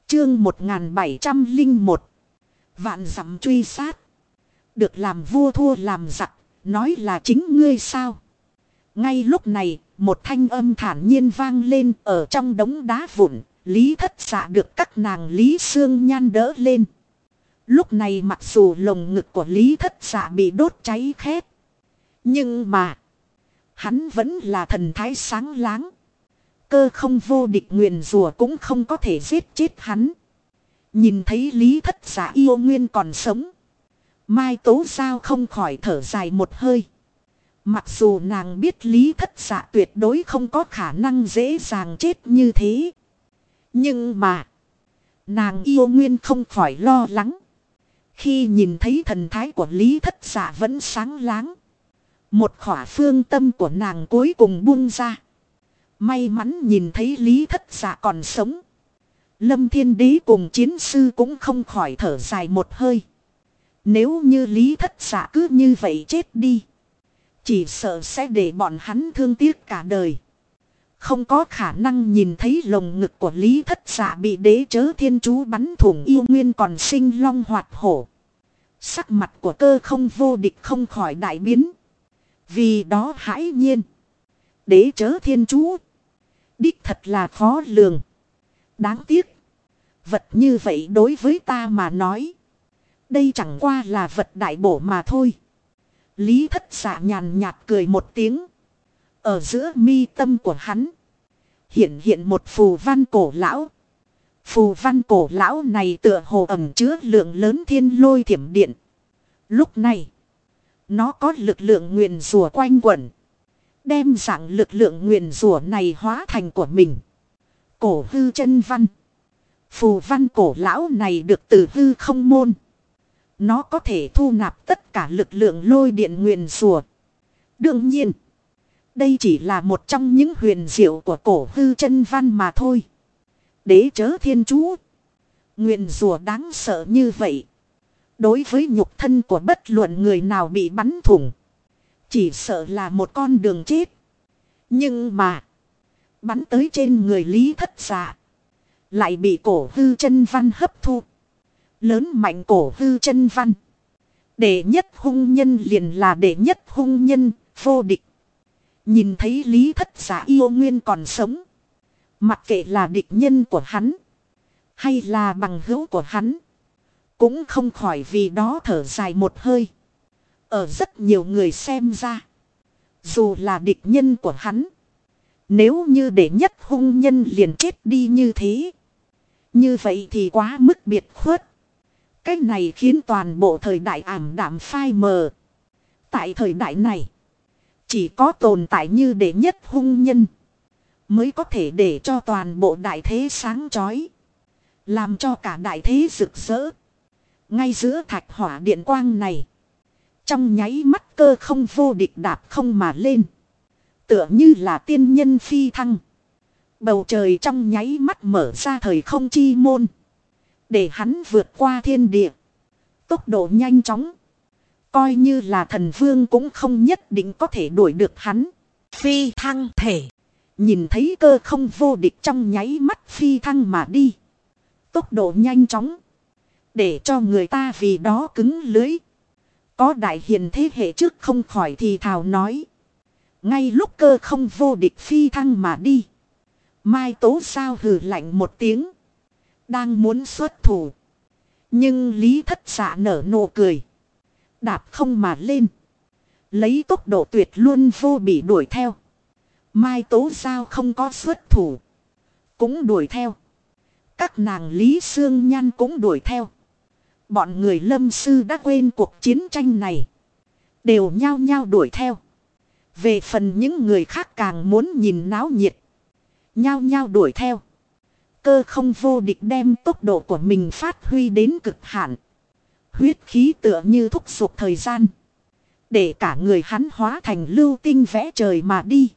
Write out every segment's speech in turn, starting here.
Chương 1701. Vạn dặm truy sát. Được làm vua thua làm giặc, nói là chính ngươi sao? Ngay lúc này, một thanh âm thản nhiên vang lên ở trong đống đá vụn. Lý Thất Dạ được các nàng Lý Sương Nhan đỡ lên. Lúc này mặc dù lồng ngực của Lý Thất Dạ bị đốt cháy khét, nhưng mà hắn vẫn là thần thái sáng láng. Cơ không vô địch nguyền rủa cũng không có thể giết chết hắn. Nhìn thấy Lý Thất Dạ yêu nguyên còn sống, Mai Tố Giao không khỏi thở dài một hơi. Mặc dù nàng biết Lý Thất Dạ tuyệt đối không có khả năng dễ dàng chết như thế, nhưng mà nàng yêu nguyên không khỏi lo lắng. Khi nhìn thấy thần thái của Lý Thất Dạ vẫn sáng láng, một khỏa phương tâm của nàng cuối cùng buông ra. May mắn nhìn thấy Lý Thất Dạ còn sống, Lâm Thiên Đế cùng chiến sư cũng không khỏi thở dài một hơi. Nếu như Lý Thất Dạ cứ như vậy chết đi, chỉ sợ sẽ để bọn hắn thương tiếc cả đời. Không có khả năng nhìn thấy lồng ngực của Lý Thất Dạ bị đế chớ thiên chú bắn thủng yêu nguyên còn sinh long hoạt hổ. Sắc mặt của cơ không vô địch không khỏi đại biến. Vì đó hãi nhiên. Đế chớ thiên chú đích thật là khó lường. Đáng tiếc, vật như vậy đối với ta mà nói, đây chẳng qua là vật đại bổ mà thôi. Lý Thất Dạ nhàn nhạt cười một tiếng. Ở giữa mi tâm của hắn hiện một phù văn cổ lão. Phù văn cổ lão này tựa hồ ẩn chứa lượng lớn thiên lôi thiểm điện. Lúc này, nó có lực lượng nguyền rủa quanh quẩn, đem dạng lực lượng nguyền rủa này hóa thành của mình. Cổ hư chân văn. Phù văn cổ lão này được từ hư không môn. Nó có thể thu nạp tất cả lực lượng lôi điện nguyền rủa. Đương nhiên, đây chỉ là một trong những huyền diệu của cổ hư chân văn mà thôi. Đế chớ thiên chú, nguyền rủa đáng sợ như vậy, đối với nhục thân của bất luận người nào bị bắn thủng, chỉ sợ là một con đường chết. Nhưng mà bắn tới trên người Lý Thất Dạ, lại bị cổ hư chân văn hấp thu. Lớn mạnh cổ hư chân văn, đệ nhất hung nhân liền là đệ nhất hung nhân, vô địch. Nhìn thấy Lý Thất Dạ yêu nguyên còn sống, mặc kệ là địch nhân của hắn hay là bằng hữu của hắn, cũng không khỏi vì đó thở dài một hơi. Ở rất nhiều người xem ra, dù là địch nhân của hắn, nếu như đệ nhất hung nhân liền chết đi như thế, như vậy thì quá mức biệt khuất. Cái này khiến toàn bộ thời đại ảm đạm phai mờ. Tại thời đại này, chỉ có tồn tại như đệ nhất hung nhân mới có thể để cho toàn bộ đại thế sáng chói, làm cho cả đại thế rực rỡ. Ngay giữa thạch hỏa điện quang này, trong nháy mắt cơ không vô địch đạp không mà lên, tựa như là tiên nhân phi thăng. Bầu trời trong nháy mắt mở ra thời không chi môn, để hắn vượt qua thiên địa. Tốc độ nhanh chóng, coi như là thần vương cũng không nhất định có thể đuổi được hắn. Phi thăng thể. Nhìn thấy cơ không vô địch trong nháy mắt phi thăng mà đi, tốc độ nhanh chóng, để cho người ta vì đó cứng lưới. Có đại hiền thế hệ trước không khỏi thì thào nói. Ngay lúc cơ không vô địch phi thăng mà đi, Mai Tố Giao hừ lạnh một tiếng, đang muốn xuất thủ. Nhưng Lý Thất Dạ nở nụ cười, đạp không mà lên, lấy tốc độ tuyệt luôn vô bị đuổi theo. Mai Tố Giao không có xuất thủ, cũng đuổi theo. Các nàng Lý Sương Nhan cũng đuổi theo. Bọn người Lâm Sư đã quên cuộc chiến tranh này, đều nhao nhao đuổi theo. Về phần những người khác càng muốn nhìn náo nhiệt, nhao nhao đuổi theo. Cơ không vô địch đem tốc độ của mình phát huy đến cực hạn. Huyết khí tựa như thúc giục thời gian, để cả người hắn hóa thành lưu tinh vẽ trời mà đi.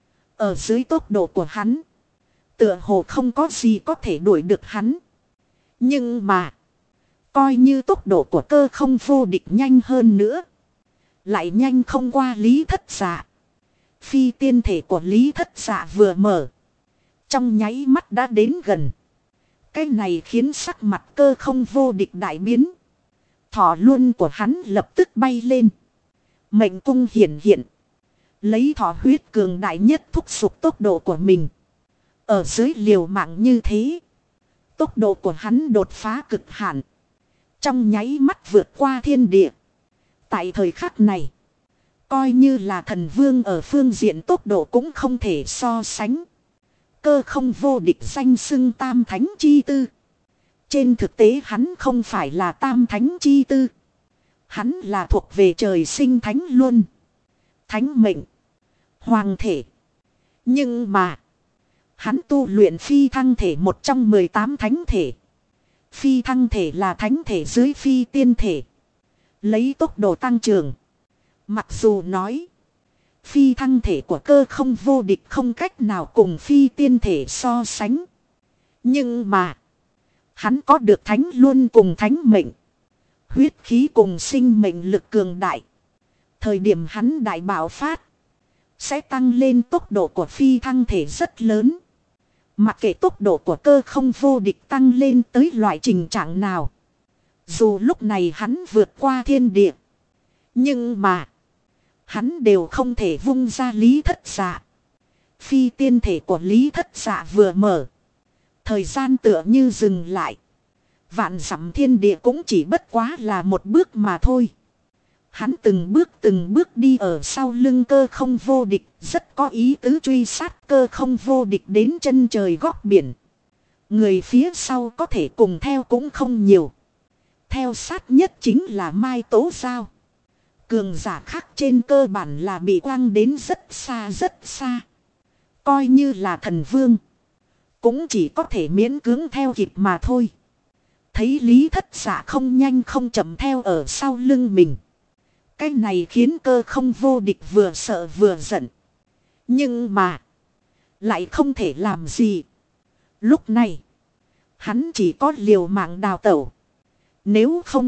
Ở dưới tốc độ của hắn, tựa hồ không có gì có thể đuổi được hắn. Nhưng mà, coi như tốc độ của cơ không vô địch nhanh hơn nữa, lại nhanh không qua Lý Thất Dạ. Phi tiên thể của Lý Thất Dạ vừa mở, trong nháy mắt đã đến gần. Cái này khiến sắc mặt Cơ Không Vô Địch đại biến. Thỏ luân của hắn lập tức bay lên. Mệnh cung hiển hiện. Lấy thỏ huyết cường đại nhất thúc giục tốc độ của mình. Ở dưới liều mạng như thế. Tốc độ của hắn đột phá cực hạn. Trong nháy mắt vượt qua thiên địa. Tại thời khắc này. Coi như là thần vương ở phương diện tốc độ cũng không thể so sánh. Cơ Không Vô Địch danh xưng tam thánh chi tư. Trên thực tế hắn không phải là tam thánh chi tư. Hắn là thuộc về trời sinh thánh luân. Thánh mệnh. Hoàng thể. Nhưng mà. Hắn tu luyện phi thăng thể một trong 18 thánh thể. Phi thăng thể là thánh thể dưới phi tiên thể. Lấy tốc độ tăng trưởng. Mặc dù nói. Phi thăng thể của Cơ Không Vô Địch không cách nào cùng phi tiên thể so sánh. Nhưng mà. Hắn có được thánh luân cùng thánh mệnh. Huyết khí cùng sinh mệnh lực cường đại. Thời điểm hắn đại bạo phát. Sẽ tăng lên tốc độ của phi thăng thể rất lớn. Mặc kệ tốc độ của Cơ Không Vô Địch tăng lên tới loại trình trạng nào. Dù lúc này hắn vượt qua thiên địa. Nhưng mà. Hắn đều không thể vung ra Lý Thất Dạ. Phi tiên thể của Lý Thất Dạ vừa mở. Thời gian tựa như dừng lại. Vạn dặm thiên địa cũng chỉ bất quá là một bước mà thôi. Hắn từng bước đi ở sau lưng Cơ Không Vô Địch. Rất có ý tứ truy sát Cơ Không Vô Địch đến chân trời góc biển. Người phía sau có thể cùng theo cũng không nhiều. Theo sát nhất chính là Mai Tố Giao. Cường giả khác trên cơ bản là bị quăng đến rất xa. Coi như là thần vương. Cũng chỉ có thể miễn cưỡng theo kịp mà thôi. Thấy Lý Thất Dạ không nhanh không chậm theo ở sau lưng mình. Cái này khiến Cơ Không Vô Địch vừa sợ vừa giận. Nhưng mà. Lại không thể làm gì. Lúc này. Hắn chỉ có liều mạng đào tẩu. Nếu không.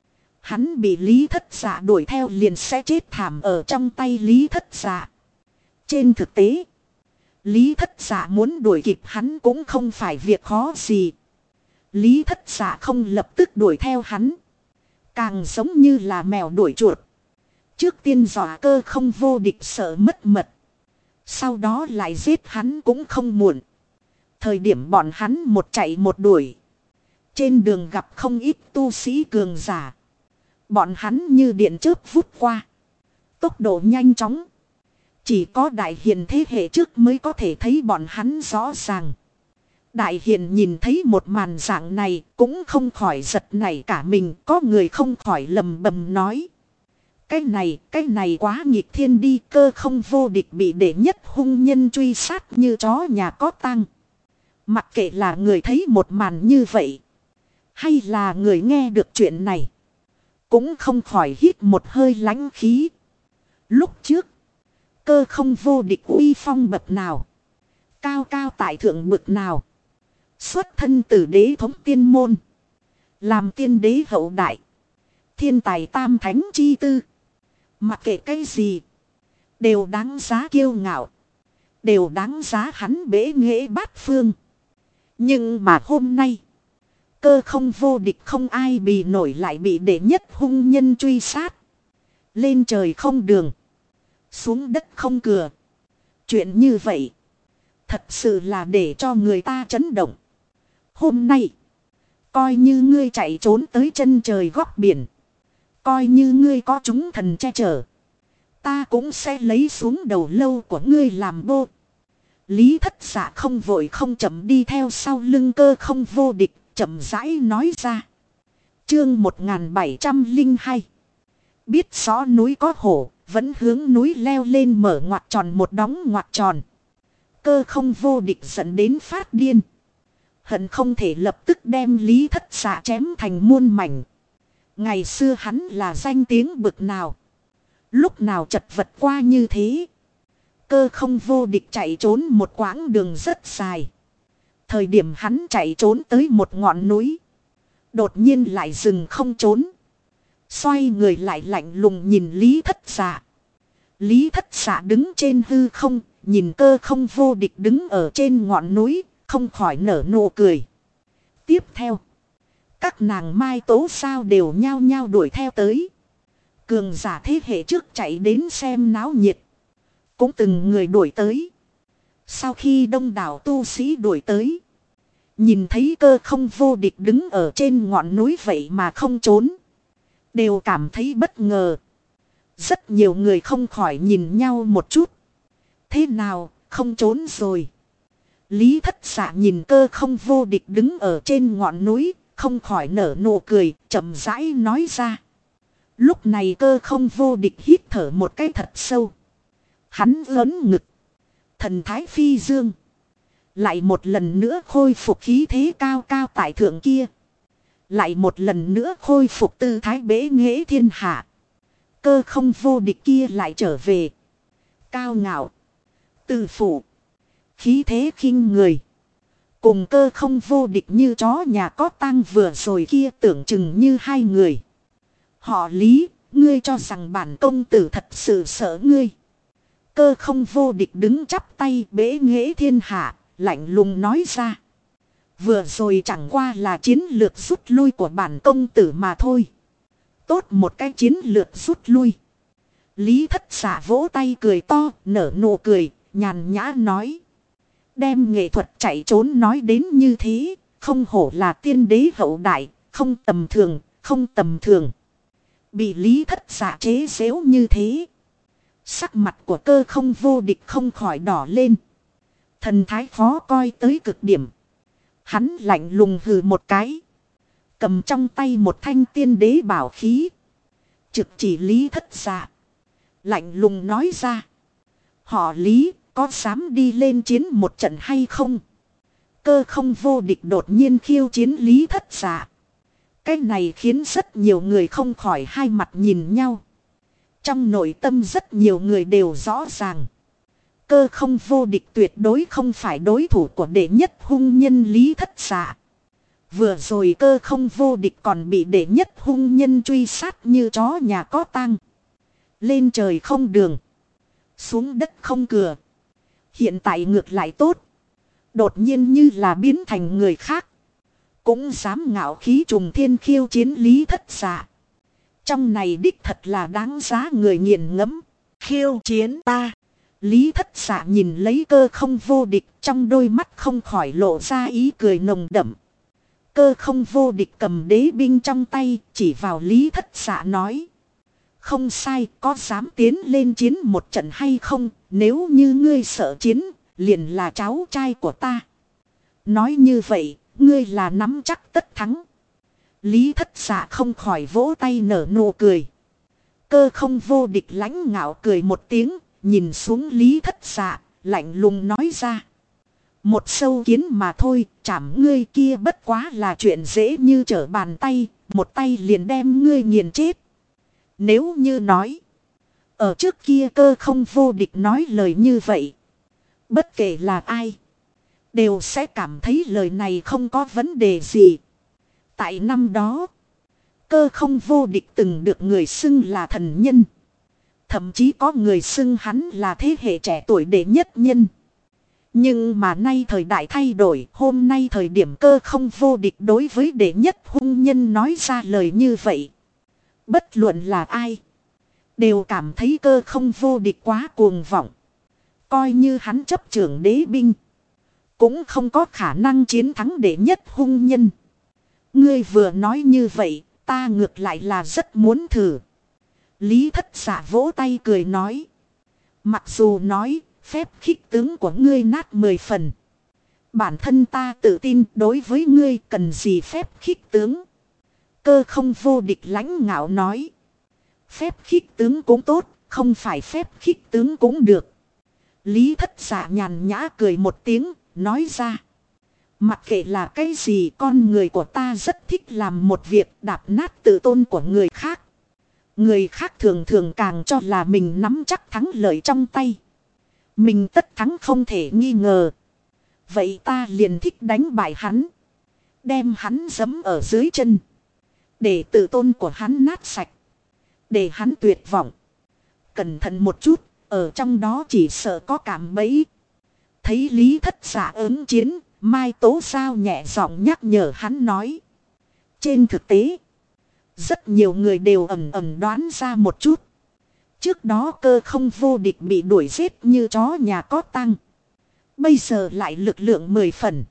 Hắn bị Lý Thất Dạ đuổi theo liền sẽ chết thảm ở trong tay Lý Thất Dạ. Trên thực tế. Lý Thất Dạ muốn đuổi kịp hắn cũng không phải việc khó gì. Lý Thất Dạ không lập tức đuổi theo hắn. Càng giống như là mèo đuổi chuột. Trước tiên dọa Cơ Không Vô Địch sợ mất mật. Sau đó lại giết hắn cũng không muộn. Thời điểm bọn hắn một chạy một đuổi. Trên đường gặp không ít tu sĩ cường giả. Bọn hắn như điện chớp vút qua. Tốc độ nhanh chóng. Chỉ có đại hiền thế hệ trước mới có thể thấy bọn hắn rõ ràng. Đại hiền nhìn thấy một màn dạng này cũng không khỏi giật nảy cả mình. Có người không khỏi lầm bầm nói. Cái này quá nghịch thiên đi. Cơ Không Vô Địch bị đệ nhất hung nhân truy sát như chó nhà có tang. Mặc kệ là người thấy một màn như vậy. Hay là người nghe được chuyện này. Cũng không khỏi hít một hơi lãnh khí. Lúc trước. Cơ Không Vô Địch uy phong bậc nào. Cao cao tại thượng bậc nào. Xuất thân từ đế thống tiên môn. Làm tiên đế hậu đại. Thiên tài tam thánh chi tư. Mặc kệ cái gì. Đều đáng giá kiêu ngạo. Đều đáng giá hắn bế nghệ bát phương. Nhưng mà hôm nay. Cơ Không Vô Địch không ai bì nổi lại bị đệ nhất hung nhân truy sát. Lên trời không đường. Xuống đất không cửa. Chuyện như vậy. Thật sự là để cho người ta chấn động. Hôm nay. Coi như ngươi chạy trốn tới chân trời góc biển. Coi như ngươi có chúng thần che chở. Ta cũng sẽ lấy xuống đầu lâu của ngươi làm bô. Lý Thất Dạ không vội không chậm đi theo sau lưng Cơ Không Vô Địch. Chậm rãi nói ra. Chương 1702. Biết rõ núi có hổ. Vẫn hướng núi leo lên mở ngoặt tròn một đóng ngoặt tròn. Cơ Không Vô Địch dẫn đến phát điên. Hận không thể lập tức đem Lý Thất Dạ chém thành muôn mảnh. Ngày xưa hắn là danh tiếng bực nào. Lúc nào chật vật qua như thế. Cơ Không Vô Địch chạy trốn một quãng đường rất dài. Thời điểm hắn chạy trốn tới một ngọn núi. Đột nhiên lại dừng không trốn. Xoay người lại lạnh lùng nhìn Lý Thất Dạ. Lý Thất Dạ đứng trên hư không. Nhìn Cơ Không Vô Địch đứng ở trên ngọn núi. Không khỏi nở nụ cười. Tiếp theo, các nàng Mai Tố sao đều nhao nhao đuổi theo tới. Cường giả thế hệ trước chạy đến xem náo nhiệt. Cũng từng người đuổi tới. Sau khi đông đảo tu sĩ đuổi tới. Nhìn thấy Cơ Không vô địch đứng ở trên ngọn núi vậy mà không trốn. Đều cảm thấy bất ngờ. Rất nhiều người không khỏi nhìn nhau một chút. Thế nào, không trốn rồi. Lý Thất Dạ nhìn Cơ Không vô địch đứng ở trên ngọn núi, không khỏi nở nụ cười, chậm rãi nói ra. Lúc này Cơ Không vô địch hít thở một cái thật sâu. Hắn lớn ngực. Thần thái phi dương. Lại một lần nữa khôi phục khí thế cao cao tại thượng kia. Lại một lần nữa khôi phục tư thái bế nghệ thiên hạ. Cơ Không vô địch kia lại trở về. Cao ngạo. Tự phụ. Khí thế khinh người. Cùng Cơ Không vô địch như chó nhà có tang vừa rồi kia tưởng chừng như hai người. Họ Lý, ngươi cho rằng bản công tử thật sự sợ ngươi. Cơ Không vô địch đứng chắp tay bế nghệ thiên hạ, lạnh lùng nói ra. Vừa rồi chẳng qua là chiến lược rút lui của bản công tử mà thôi. Tốt một cái chiến lược rút lui. Lý Thất Dạ vỗ tay cười to, nở nụ cười, nhàn nhã nói. Đem nghệ thuật chạy trốn nói đến như thế, không hổ là tiên đế hậu đại, không tầm thường, không tầm thường. Bị Lý Thất Dạ chế giễu như thế. Sắc mặt của Cơ Không vô địch không khỏi đỏ lên. Thần thái khó coi tới cực điểm. Hắn lạnh lùng hừ một cái. Cầm trong tay một thanh tiên đế bảo khí. Trực chỉ Lý Thất Dạ. Lạnh lùng nói ra. Họ Lý có dám đi lên chiến một trận hay không? Cơ Không vô địch đột nhiên khiêu chiến Lý Thất Dạ. Cái này khiến rất nhiều người không khỏi hai mặt nhìn nhau. Trong nội tâm rất nhiều người đều rõ ràng. Cơ Không vô địch tuyệt đối không phải đối thủ của đệ nhất hung nhân Lý Thất Dạ. Vừa rồi Cơ Không vô địch còn bị đệ nhất hung nhân truy sát như chó nhà có tang. Lên trời không đường. Xuống đất không cửa. Hiện tại ngược lại tốt. Đột nhiên như là biến thành người khác. Cũng dám ngạo khí trùng thiên khiêu chiến Lý Thất Dạ. Trong này đích thật là đáng giá người nghiền ngẫm. Khiêu chiến ta. Lý Thất Dạ nhìn lấy Cơ Không vô địch, trong đôi mắt không khỏi lộ ra ý cười nồng đậm. Cơ Không vô địch cầm đế binh trong tay, chỉ vào Lý Thất Dạ nói. Không sai, có dám tiến lên chiến một trận hay không, nếu như ngươi sợ chiến, liền là cháu trai của ta. Nói như vậy, ngươi là nắm chắc tất thắng. Lý Thất Dạ không khỏi vỗ tay nở nụ cười. Cơ Không vô địch lãnh ngạo cười một tiếng, nhìn xuống Lý Thất Dạ, lạnh lùng nói ra. Một sâu kiến mà thôi, chảm ngươi kia bất quá là chuyện dễ như trở bàn tay, một tay liền đem ngươi nghiền chết. Nếu như nói, ở trước kia Cơ Không vô địch nói lời như vậy. Bất kể là ai, đều sẽ cảm thấy lời này không có vấn đề gì. Tại năm đó, Cơ Không vô địch từng được người xưng là thần nhân. Thậm chí có người xưng hắn là thế hệ trẻ tuổi đệ nhất nhân. Nhưng mà nay thời đại thay đổi, hôm nay thời điểm Cơ Không vô địch đối với đệ nhất hung nhân nói ra lời như vậy. Bất luận là ai, đều cảm thấy Cơ Không vô địch quá cuồng vọng. Coi như hắn chấp trưởng đế binh, cũng không có khả năng chiến thắng đệ nhất hung nhân. Ngươi vừa nói như vậy, ta ngược lại là rất muốn thử. Lý Thất Dạ vỗ tay cười nói. Mặc dù nói, phép khích tướng của ngươi nát 10 phần. Bản thân ta tự tin đối với ngươi cần gì phép khích tướng. Cơ Không vô địch lãnh ngạo nói. Phép khích tướng cũng tốt, không phải phép khích tướng cũng được. Lý Thất Dạ nhàn nhã cười một tiếng, nói ra. Mặc kệ là cái gì, con người của ta rất thích làm một việc đạp nát tự tôn của người khác. Người khác thường thường càng cho là mình nắm chắc thắng lợi trong tay. Mình tất thắng không thể nghi ngờ. Vậy ta liền thích đánh bại hắn. Đem hắn giẫm ở dưới chân. Để tự tôn của hắn nát sạch. Để hắn tuyệt vọng. Cẩn thận một chút, ở trong đó chỉ sợ có cảm bẫy. Thấy Lý Thất Dạ ứng chiến, Mai Tố Giao nhẹ giọng nhắc nhở hắn nói. Trên thực tế, rất nhiều người đều ẩn ẩn đoán ra một chút. Trước đó Cơ Không Vô Địch bị đuổi giết như chó nhà có tăng. Bây giờ lại lực lượng 10 phần.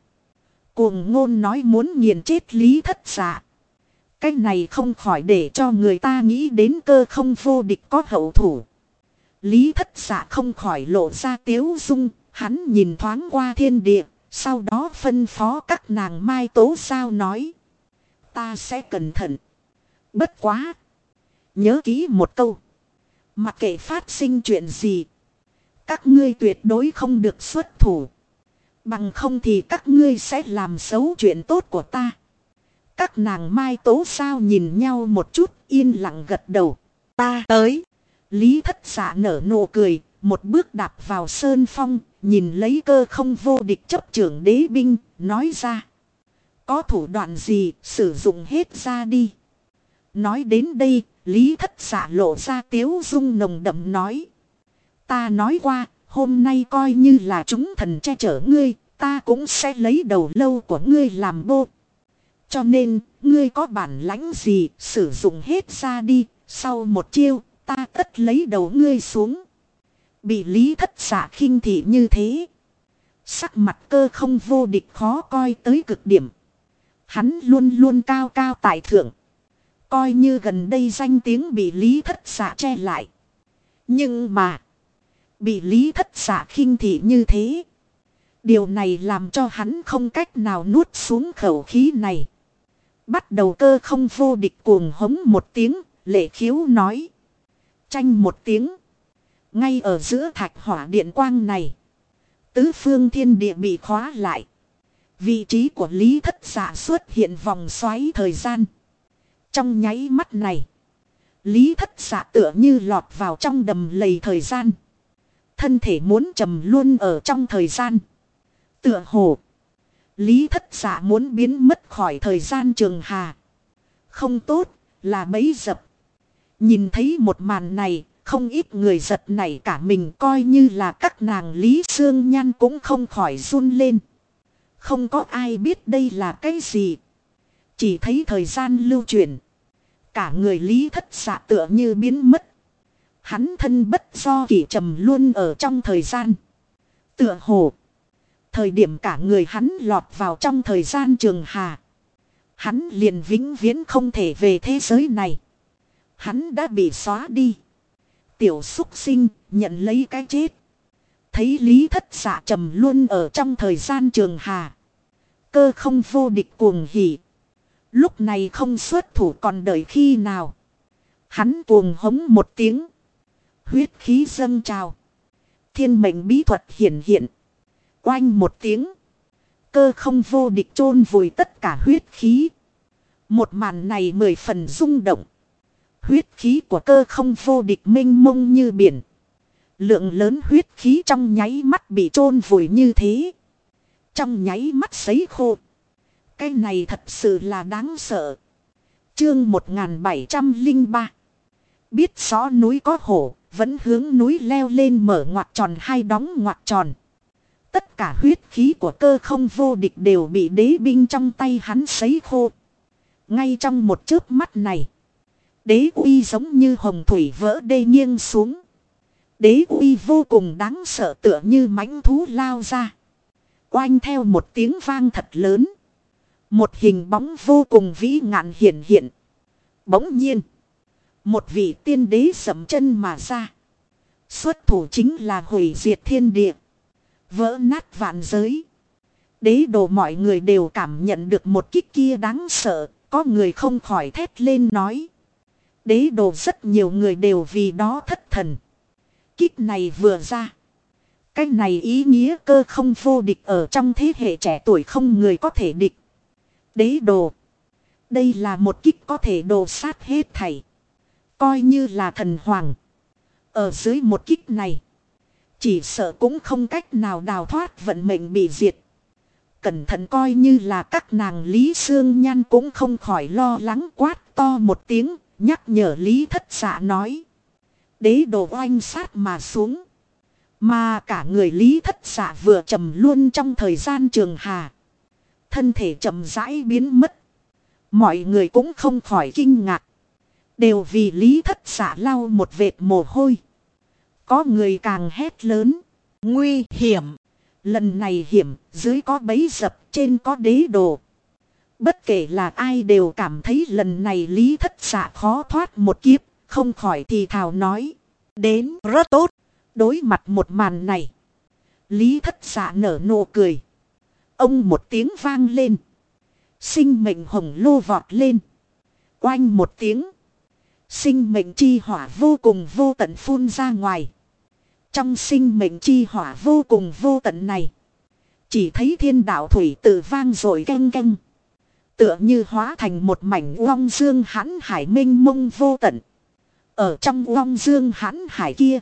Cuồng ngôn nói muốn nghiền chết Lý Thất Dạ. Cái này không khỏi để cho người ta nghĩ đến Cơ Không Vô Địch có hậu thủ. Lý Thất Dạ không khỏi lộ ra tiếu dung. Hắn nhìn thoáng qua thiên địa. Sau đó phân phó các nàng Mai Tố Giao nói. Ta sẽ cẩn thận. Bất quá. Nhớ kỹ một câu. Mặc kệ phát sinh chuyện gì. Các ngươi tuyệt đối không được xuất thủ. Bằng không thì các ngươi sẽ làm xấu chuyện tốt của ta. Các nàng Mai Tố Giao nhìn nhau một chút yên lặng gật đầu. Ta tới. Lý Thất Dạ nở nụ cười. Một bước đạp vào sơn phong. Nhìn lấy Cơ Không Vô Địch chấp trưởng đế binh. Nói ra. Có thủ đoạn gì sử dụng hết ra đi. Nói đến đây. Lý Thất Dạ lộ ra tiếu dung nồng đậm nói. Ta nói qua. Hôm nay coi như là chúng thần che chở ngươi. Ta cũng sẽ lấy đầu lâu của ngươi làm bô. Cho nên, ngươi có bản lãnh gì, sử dụng hết ra đi. Sau một chiêu, ta tất lấy đầu ngươi xuống. Bị Lý Thất Dạ khinh thị như thế. Sắc mặt Cơ Không Vô Địch khó coi tới cực điểm. Hắn luôn luôn cao cao tại thượng. Coi như gần đây danh tiếng bị Lý Thất Dạ che lại. Nhưng mà, bị Lý Thất Dạ khinh thị như thế. Điều này làm cho hắn không cách nào nuốt xuống khẩu khí này. Bắt đầu Cơ Không Vô Địch cuồng hống một tiếng, lệ khiếu nói. Tranh một tiếng. Ngay ở giữa thạch hỏa điện quang này. Tứ phương thiên địa bị khóa lại. Vị trí của Lý Thất Dạ xuất hiện vòng xoáy thời gian. Trong nháy mắt này. Lý Thất Dạ tựa như lọt vào trong đầm lầy thời gian. Thân thể muốn trầm luôn ở trong thời gian. Tựa hồ. Lý Thất Dạ muốn biến mất khỏi thời gian trường hà. Không tốt là bấy dập. Nhìn thấy một màn này. Không ít người giật nảy cả mình coi như là các nàng Lý Sương Nhan cũng không khỏi run lên. Không có ai biết đây là cái gì. Chỉ thấy thời gian lưu chuyển. Cả người Lý Thất Dạ tựa như biến mất. Hắn thân bất do kỷ trầm luôn ở trong thời gian. Tựa hồ. Thời điểm cả người hắn lọt vào trong thời gian trường hà. Hắn liền vĩnh viễn không thể về thế giới này. Hắn đã bị xóa đi. Tiểu súc sinh nhận lấy cái chết. Thấy Lý Thất Dạ trầm luôn ở trong thời gian trường hà. Cơ Không Vô Địch cuồng hỉ. Lúc này không xuất thủ còn đợi khi nào. Hắn cuồng hống một tiếng. Huyết khí dâng trào. Thiên mệnh bí thuật hiển hiện. Oanh một tiếng. Cơ Không Vô Địch chôn vùi tất cả huyết khí. Một màn này 10 phần rung động. Huyết khí của Cơ Không Vô Địch mênh mông như biển. Lượng lớn huyết khí trong nháy mắt bị chôn vùi như thế. Trong nháy mắt sấy khô. Cái này thật sự là đáng sợ. Chương 1703. Biết rõ núi có hổ, vẫn hướng núi leo lên mở ngoặc tròn hay đóng ngoặc tròn. Tất cả huyết khí của Cơ Không Vô Địch đều bị đế binh trong tay hắn sấy khô. Ngay trong một chớp mắt này. Đế uy giống như hồng thủy vỡ đê nghiêng xuống. Đế uy vô cùng đáng sợ tựa như mãnh thú lao ra. Oanh theo một tiếng vang thật lớn. Một hình bóng vô cùng vĩ ngạn hiện hiện. Bỗng nhiên. Một vị tiên đế dậm chân mà ra. Xuất thủ chính là hủy diệt thiên địa. Vỡ nát vạn giới. Đế đồ mọi người đều cảm nhận được một kích kia đáng sợ. Có người không khỏi thét lên nói. Đế đồ rất nhiều người đều vì đó thất thần. Kích này vừa ra. Cái này ý nghĩa Cơ Không Vô Địch ở trong thế hệ trẻ tuổi không người có thể địch. Đế đồ. Đây là một kích có thể đồ sát hết thảy. Coi như là thần hoàng. Ở dưới một kích này. Chỉ sợ cũng không cách nào đào thoát vận mệnh bị diệt. Cẩn thận coi như là các nàng Lý Sương Nhan cũng không khỏi lo lắng quát to một tiếng. Nhắc nhở Lý Thất Dạ nói. Đế đồ oanh sát mà xuống. Mà cả người Lý Thất Dạ vừa trầm luôn trong thời gian trường hà. thân thể chậm rãi biến mất. Mọi người cũng không khỏi kinh ngạc. Đều vì Lý Thất Dạ lau một vệt mồ hôi. Có người càng hét lớn. Nguy hiểm. Lần này hiểm, dưới có bẫy dập, trên có đế đồ. Bất kể là ai đều cảm thấy lần này Lý Thất Dạ khó thoát một kiếp. Không khỏi thì thào nói. Đến rất tốt. Đối mặt một màn này. Lý Thất Dạ nở nụ cười. Ông một tiếng vang lên. Sinh mệnh hồng lô vọt lên. Oanh một tiếng. Sinh mệnh chi hỏa vô cùng vô tận phun ra ngoài. Trong sinh mệnh chi hỏa vô cùng vô tận này. Chỉ thấy thiên đạo thủy tự vang rồi canh canh. Tựa như hóa thành một mảnh uong dương hãn hải mênh mông vô tận. Ở trong uong dương hãn hải kia.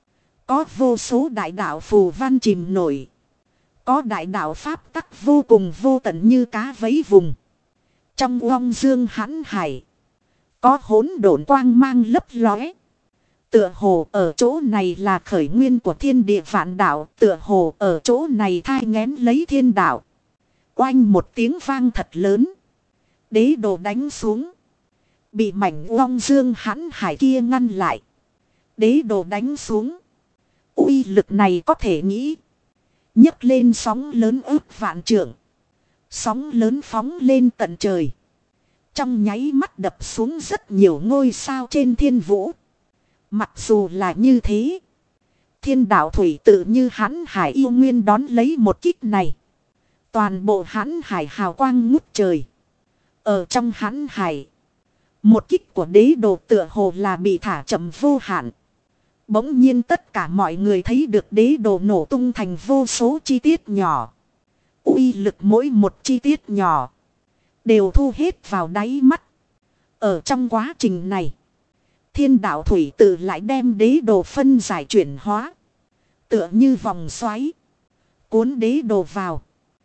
Có vô số đại đạo phù văn chìm nổi. Có đại đạo pháp tắc vô cùng vô tận như cá vấy vùng. Trong uong dương hãn hải. Có hỗn độn quang mang lấp lóe. Tựa hồ ở chỗ này là khởi nguyên của thiên địa vạn đạo. Tựa hồ ở chỗ này thai nghén lấy thiên đạo. Oanh một tiếng vang thật lớn. Đế đồ đánh xuống. Bị mảnh uong dương hãn hải kia ngăn lại. Đế đồ đánh xuống. Uy lực này có thể nghĩ. Nhấc lên sóng lớn ước vạn trượng. Sóng lớn phóng lên tận trời. Trong nháy mắt đập xuống rất nhiều ngôi sao trên thiên vũ. Mặc dù là như thế. Thiên đạo thủy tự như hãn hải yêu nguyên đón lấy một kích này. Toàn bộ hãn hải hào quang ngút trời. Ở trong hãn hải. Một kích của đế đồ tựa hồ là bị thả chậm vô hạn. Bỗng nhiên tất cả mọi người thấy được đế đồ nổ tung thành vô số chi tiết nhỏ. Uy lực mỗi một chi tiết nhỏ. Đều thu hết vào đáy mắt. Ở trong quá trình này. Thiên đạo thủy tự lại đem đế đồ phân giải chuyển hóa. Tựa như vòng xoáy. Cuốn đế đồ vào.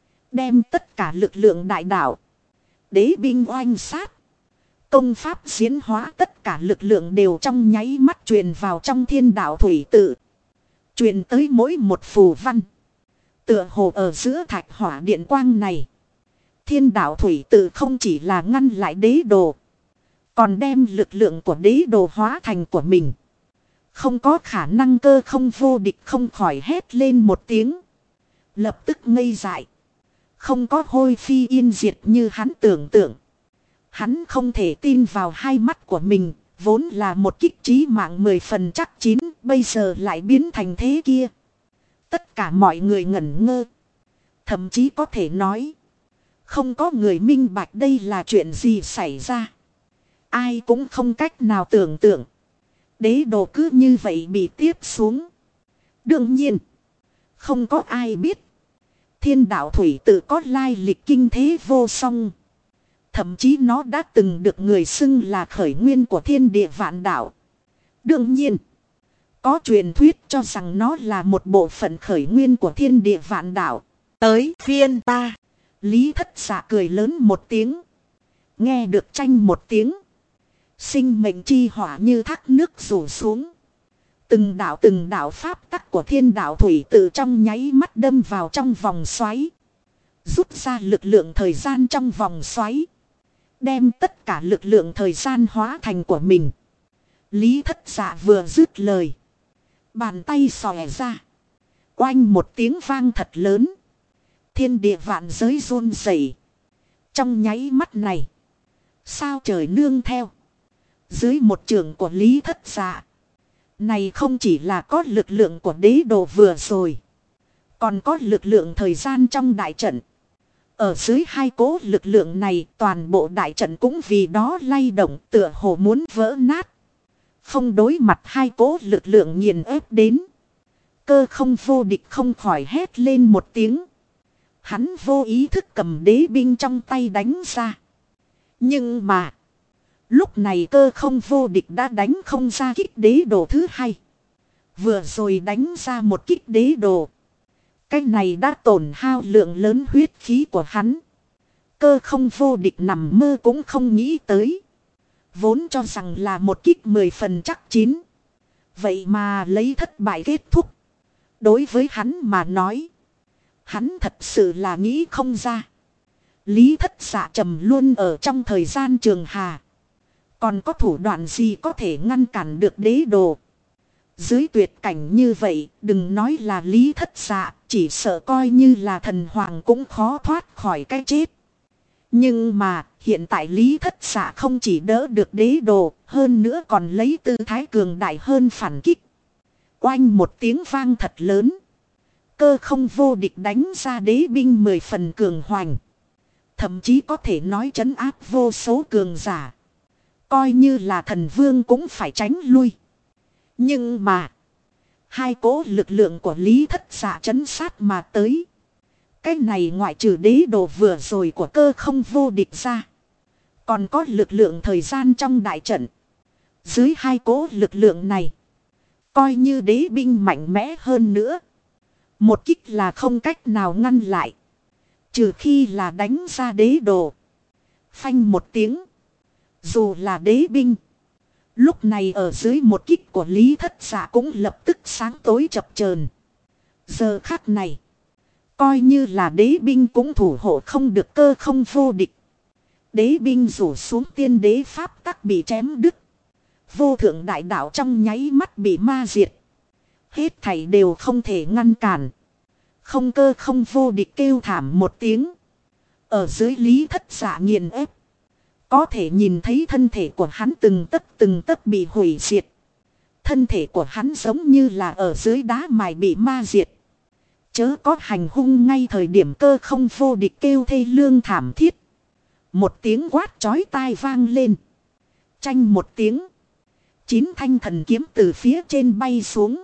Đem tất cả lực lượng đại đạo. Đế binh oanh sát. Công pháp diễn hóa tất cả lực lượng đều trong nháy mắt truyền vào trong thiên đạo thủy tự. Truyền tới mỗi một phù văn. Tựa hồ ở giữa thạch hỏa điện quang này. Thiên đạo thủy tự không chỉ là ngăn lại đế đồ. Còn đem lực lượng của đế đồ hóa thành của mình. Không có khả năng cơ không vô địch không khỏi hét lên một tiếng. Lập tức ngây dại. Không có hôi phi yên diệt như hắn tưởng tượng. Hắn không thể tin vào hai mắt của mình. Vốn là một kích trí mạng 10 phần chắc chín. Bây giờ lại biến thành thế kia. Tất cả mọi người ngẩn ngơ. Thậm chí có thể nói. Không có người minh bạch đây là chuyện gì xảy ra. Ai cũng không cách nào tưởng tượng. Đế đồ cứ như vậy bị tiếp xuống. Đương nhiên. Không có ai biết. Thiên đạo thủy tự có lai lịch kinh thế vô song. Thậm chí nó đã từng được người xưng là khởi nguyên của thiên địa vạn đạo. Đương nhiên. Có truyền thuyết cho rằng nó là một bộ phận khởi nguyên của thiên địa vạn đạo. Tới phiên ta. Lý Thất Dạ cười lớn một tiếng. Nghe được tranh một tiếng. Sinh mệnh chi hỏa như thác nước rủ xuống. Từng đạo pháp tắc của thiên đạo thủy tự trong nháy mắt đâm vào trong vòng xoáy. Rút ra lực lượng thời gian trong vòng xoáy. Đem tất cả lực lượng thời gian hóa thành của mình. Lý Thất Dạ vừa dứt lời. Bàn tay xòe ra. Oanh một tiếng vang thật lớn. Thiên địa vạn giới run rẩy. Trong nháy mắt này. Sao trời nương theo. Dưới một trường của Lý Thất Dạ. Này không chỉ là có lực lượng của đế đồ vừa rồi. Còn có lực lượng thời gian trong đại trận. Ở dưới hai cố lực lượng này toàn bộ đại trận cũng vì đó lay động tựa hồ muốn vỡ nát. Không đối mặt hai cố lực lượng nghiền ép đến. Cơ không vô địch không khỏi hét lên một tiếng. Hắn vô ý thức cầm đế binh trong tay đánh ra. Nhưng mà. Lúc này cơ không vô địch đã đánh không ra kích đế đồ thứ hai. Vừa rồi đánh ra một kích đế đồ. Cái này đã tổn hao lượng lớn huyết khí của hắn. Cơ không vô địch nằm mơ cũng không nghĩ tới. Vốn cho rằng là một kích 10 phần chắc chín. Vậy mà lấy thất bại kết thúc. Đối với hắn mà nói. Hắn thật sự là nghĩ không ra. Lý Thất Dạ trầm luôn ở trong thời gian trường hà. Còn có thủ đoạn gì có thể ngăn cản được đế đồ? Dưới tuyệt cảnh như vậy, đừng nói là Lý Thất Dạ, chỉ sợ coi như là thần hoàng cũng khó thoát khỏi cái chết. Nhưng mà, hiện tại Lý Thất Dạ không chỉ đỡ được đế đồ, hơn nữa còn lấy tư thái cường đại hơn phản kích. Oanh một tiếng vang thật lớn. Cơ không vô địch đánh ra đế binh 10 phần cường hoành. Thậm chí có thể nói trấn áp vô số cường giả. Coi như là thần vương cũng phải tránh lui. Nhưng mà, hai cỗ lực lượng của Lý Thất Dạ trấn sát mà tới. Cái này ngoại trừ đế đồ vừa rồi của cơ không vô địch ra. Còn có lực lượng thời gian trong đại trận. Dưới hai cỗ lực lượng này, coi như đế binh mạnh mẽ hơn nữa, một kích là không cách nào ngăn lại. Trừ khi là đánh ra đế đồ. Phanh một tiếng. Dù là đế binh, lúc này ở dưới một kích của Lý Thất Dạ cũng lập tức sáng tối chập chờn. Giờ khắc này, coi như là đế binh cũng thủ hộ không được cơ không vô địch. Đế binh rủ xuống tiên đế pháp tắc bị chém đứt. Vô thượng đại đạo trong nháy mắt bị ma diệt. Hết thảy đều không thể ngăn cản. Không cơ không vô địch kêu thảm một tiếng. Ở dưới Lý Thất Dạ nghiền ép. Có thể nhìn thấy thân thể của hắn từng tấc bị hủy diệt. Thân thể của hắn giống như là ở dưới đá mài bị ma diệt. Chớ có hành hung ngay thời điểm cơ không vô địch kêu thê lương thảm thiết. Một tiếng quát chói tai vang lên. Chanh một tiếng. 9 thanh thần kiếm từ phía trên bay xuống.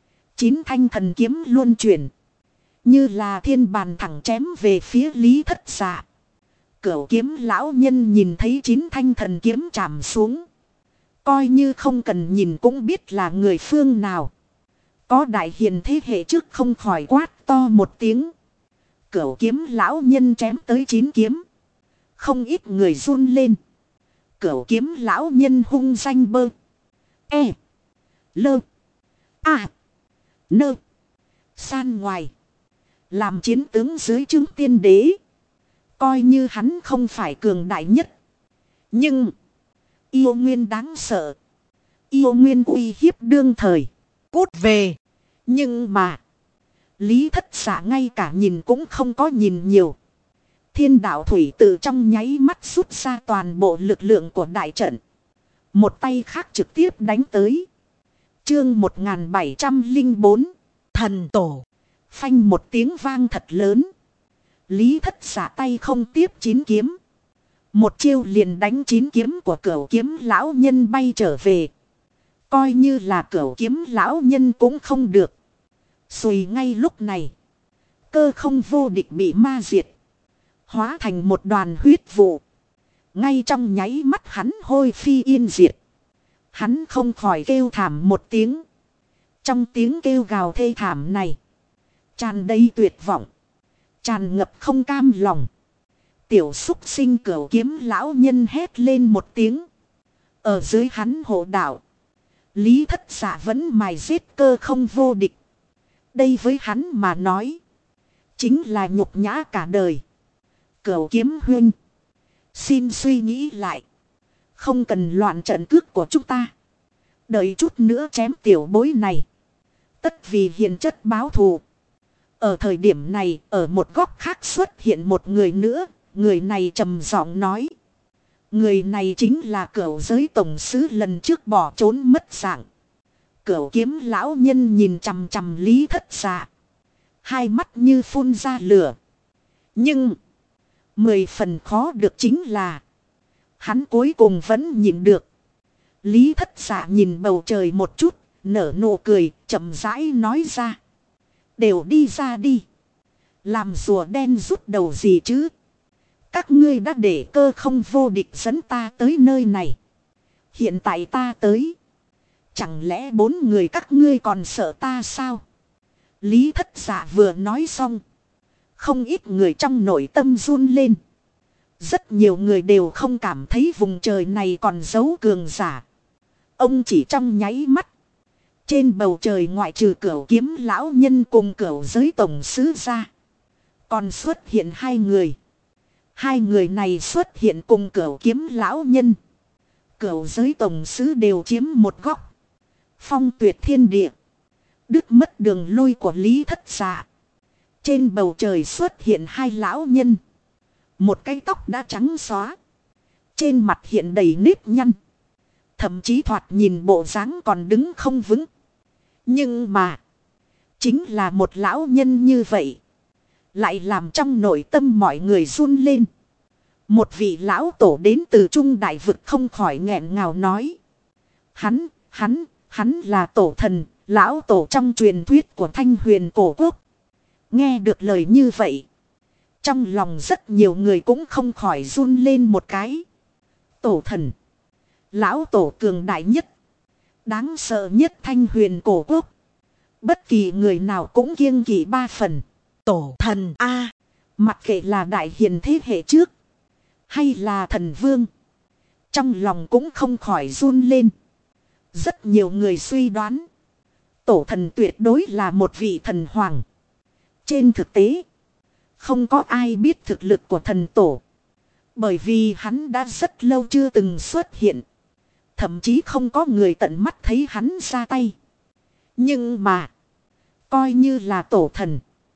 9 thanh thần kiếm luân chuyển. Như là thiên bàn thẳng chém về phía Lý Thất Dạ. Cửu kiếm lão nhân nhìn thấy 9 thanh thần kiếm chạm xuống. Coi như không cần nhìn cũng biết là người phương nào. Có đại hiền thế hệ trước không khỏi quát to một tiếng. Cửu kiếm lão nhân chém tới 9 kiếm. Không ít người run lên. Cửu kiếm lão nhân hung danh bơ. E. Lơ. A. Nơ. San ngoài. Làm chiến tướng dưới trướng tiên đế. Coi như hắn không phải cường đại nhất. Nhưng. Yêu nguyên đáng sợ. Yêu nguyên uy hiếp đương thời. Cút về. Nhưng mà. Lý Thất Dạ ngay cả nhìn cũng không có nhìn nhiều. Thiên đạo thủy tự trong nháy mắt rút ra toàn bộ lực lượng của đại trận. Một tay khác trực tiếp đánh tới. Chương 1704. Thần tổ. Phanh một tiếng vang thật lớn. Lý Thất Dạ tay không tiếp 9 kiếm. Một chiêu liền đánh 9 kiếm của cửu kiếm lão nhân bay trở về. Coi như là cửu kiếm lão nhân cũng không được. Xùi ngay lúc này. Cơ không vô địch bị ma diệt. Hóa thành một đoàn huyết vụ. Ngay trong nháy mắt hắn hôi phi yên diệt. Hắn không khỏi kêu thảm một tiếng. Trong tiếng kêu gào thê thảm này. Tràn đầy tuyệt vọng. Tràn ngập không cam lòng. Tiểu xúc sinh cửu kiếm lão nhân hét lên một tiếng. Ở dưới hắn hộ đạo. Lý Thất Dạ vẫn mài giết cơ không vô địch. Đây với hắn mà nói. Chính là nhục nhã cả đời. Cửu kiếm huynh. Xin suy nghĩ lại. Không cần loạn trận cước của chúng ta. Đợi chút nữa chém tiểu bối này. Tất vì hiền chất báo thù. Ở thời điểm này, ở một góc khác xuất hiện một người nữa. Người này trầm giọng nói. Người này chính là cửu giới tổng sứ lần trước bỏ trốn mất dạng. Cửu kiếm lão nhân nhìn chằm chằm Lý Thất Dạ. Hai mắt như phun ra lửa. Nhưng 10 phần khó được chính là hắn cuối cùng vẫn nhịn được. Lý Thất Dạ nhìn bầu trời một chút, nở nụ cười, chậm rãi nói ra. Đều đi ra đi. Làm rùa đen rút đầu gì chứ? Các ngươi đã để cơ không vô địch dẫn ta tới nơi này. Hiện tại ta tới. Chẳng lẽ 4 người các ngươi còn sợ ta sao? Lý Thất Dạ vừa nói xong. Không ít người trong nội tâm run lên. Rất nhiều người đều không cảm thấy vùng trời này còn giấu cường giả. Ông chỉ trong nháy mắt. Trên bầu trời ngoại trừ cửu kiếm lão nhân cùng cửu giới tổng sứ ra. Còn xuất hiện 2 người. Hai người này xuất hiện cùng Cửu Kiếm lão nhân. Cửu giới tổng sứ đều chiếm một góc. Phong tuyệt thiên địa. Đứt mất đường lui của Lý Thất Dạ. Trên bầu trời xuất hiện hai lão nhân. Một cái tóc đã trắng xóa. Trên mặt hiện đầy nếp nhăn. Thậm chí thoạt nhìn bộ dáng còn đứng không vững. Nhưng mà. Chính là một lão nhân như vậy. Lại làm trong nội tâm mọi người run lên. Một vị lão tổ đến từ Trung Đại Vực không khỏi nghẹn ngào nói. Hắn là tổ thần, lão tổ trong truyền thuyết của Thanh Huyền cổ quốc. Nghe được lời như vậy. Trong lòng rất nhiều người cũng không khỏi run lên một cái. Tổ thần. Lão tổ cường đại nhất. Đáng sợ nhất Thanh Huyền cổ quốc. Bất kỳ người nào cũng kiêng kỵ ba phần. Tổ thần A. Mặc kệ là đại hiền thế hệ trước. Hay là thần vương. Trong lòng cũng không khỏi run lên. Rất nhiều người suy đoán. Tổ thần tuyệt đối là một vị thần hoàng. Trên thực tế. Không có ai biết thực lực của thần tổ. Bởi vì hắn đã rất lâu chưa từng xuất hiện. Thậm chí không có người tận mắt thấy hắn ra tay. Nhưng mà. Coi như là tổ thần.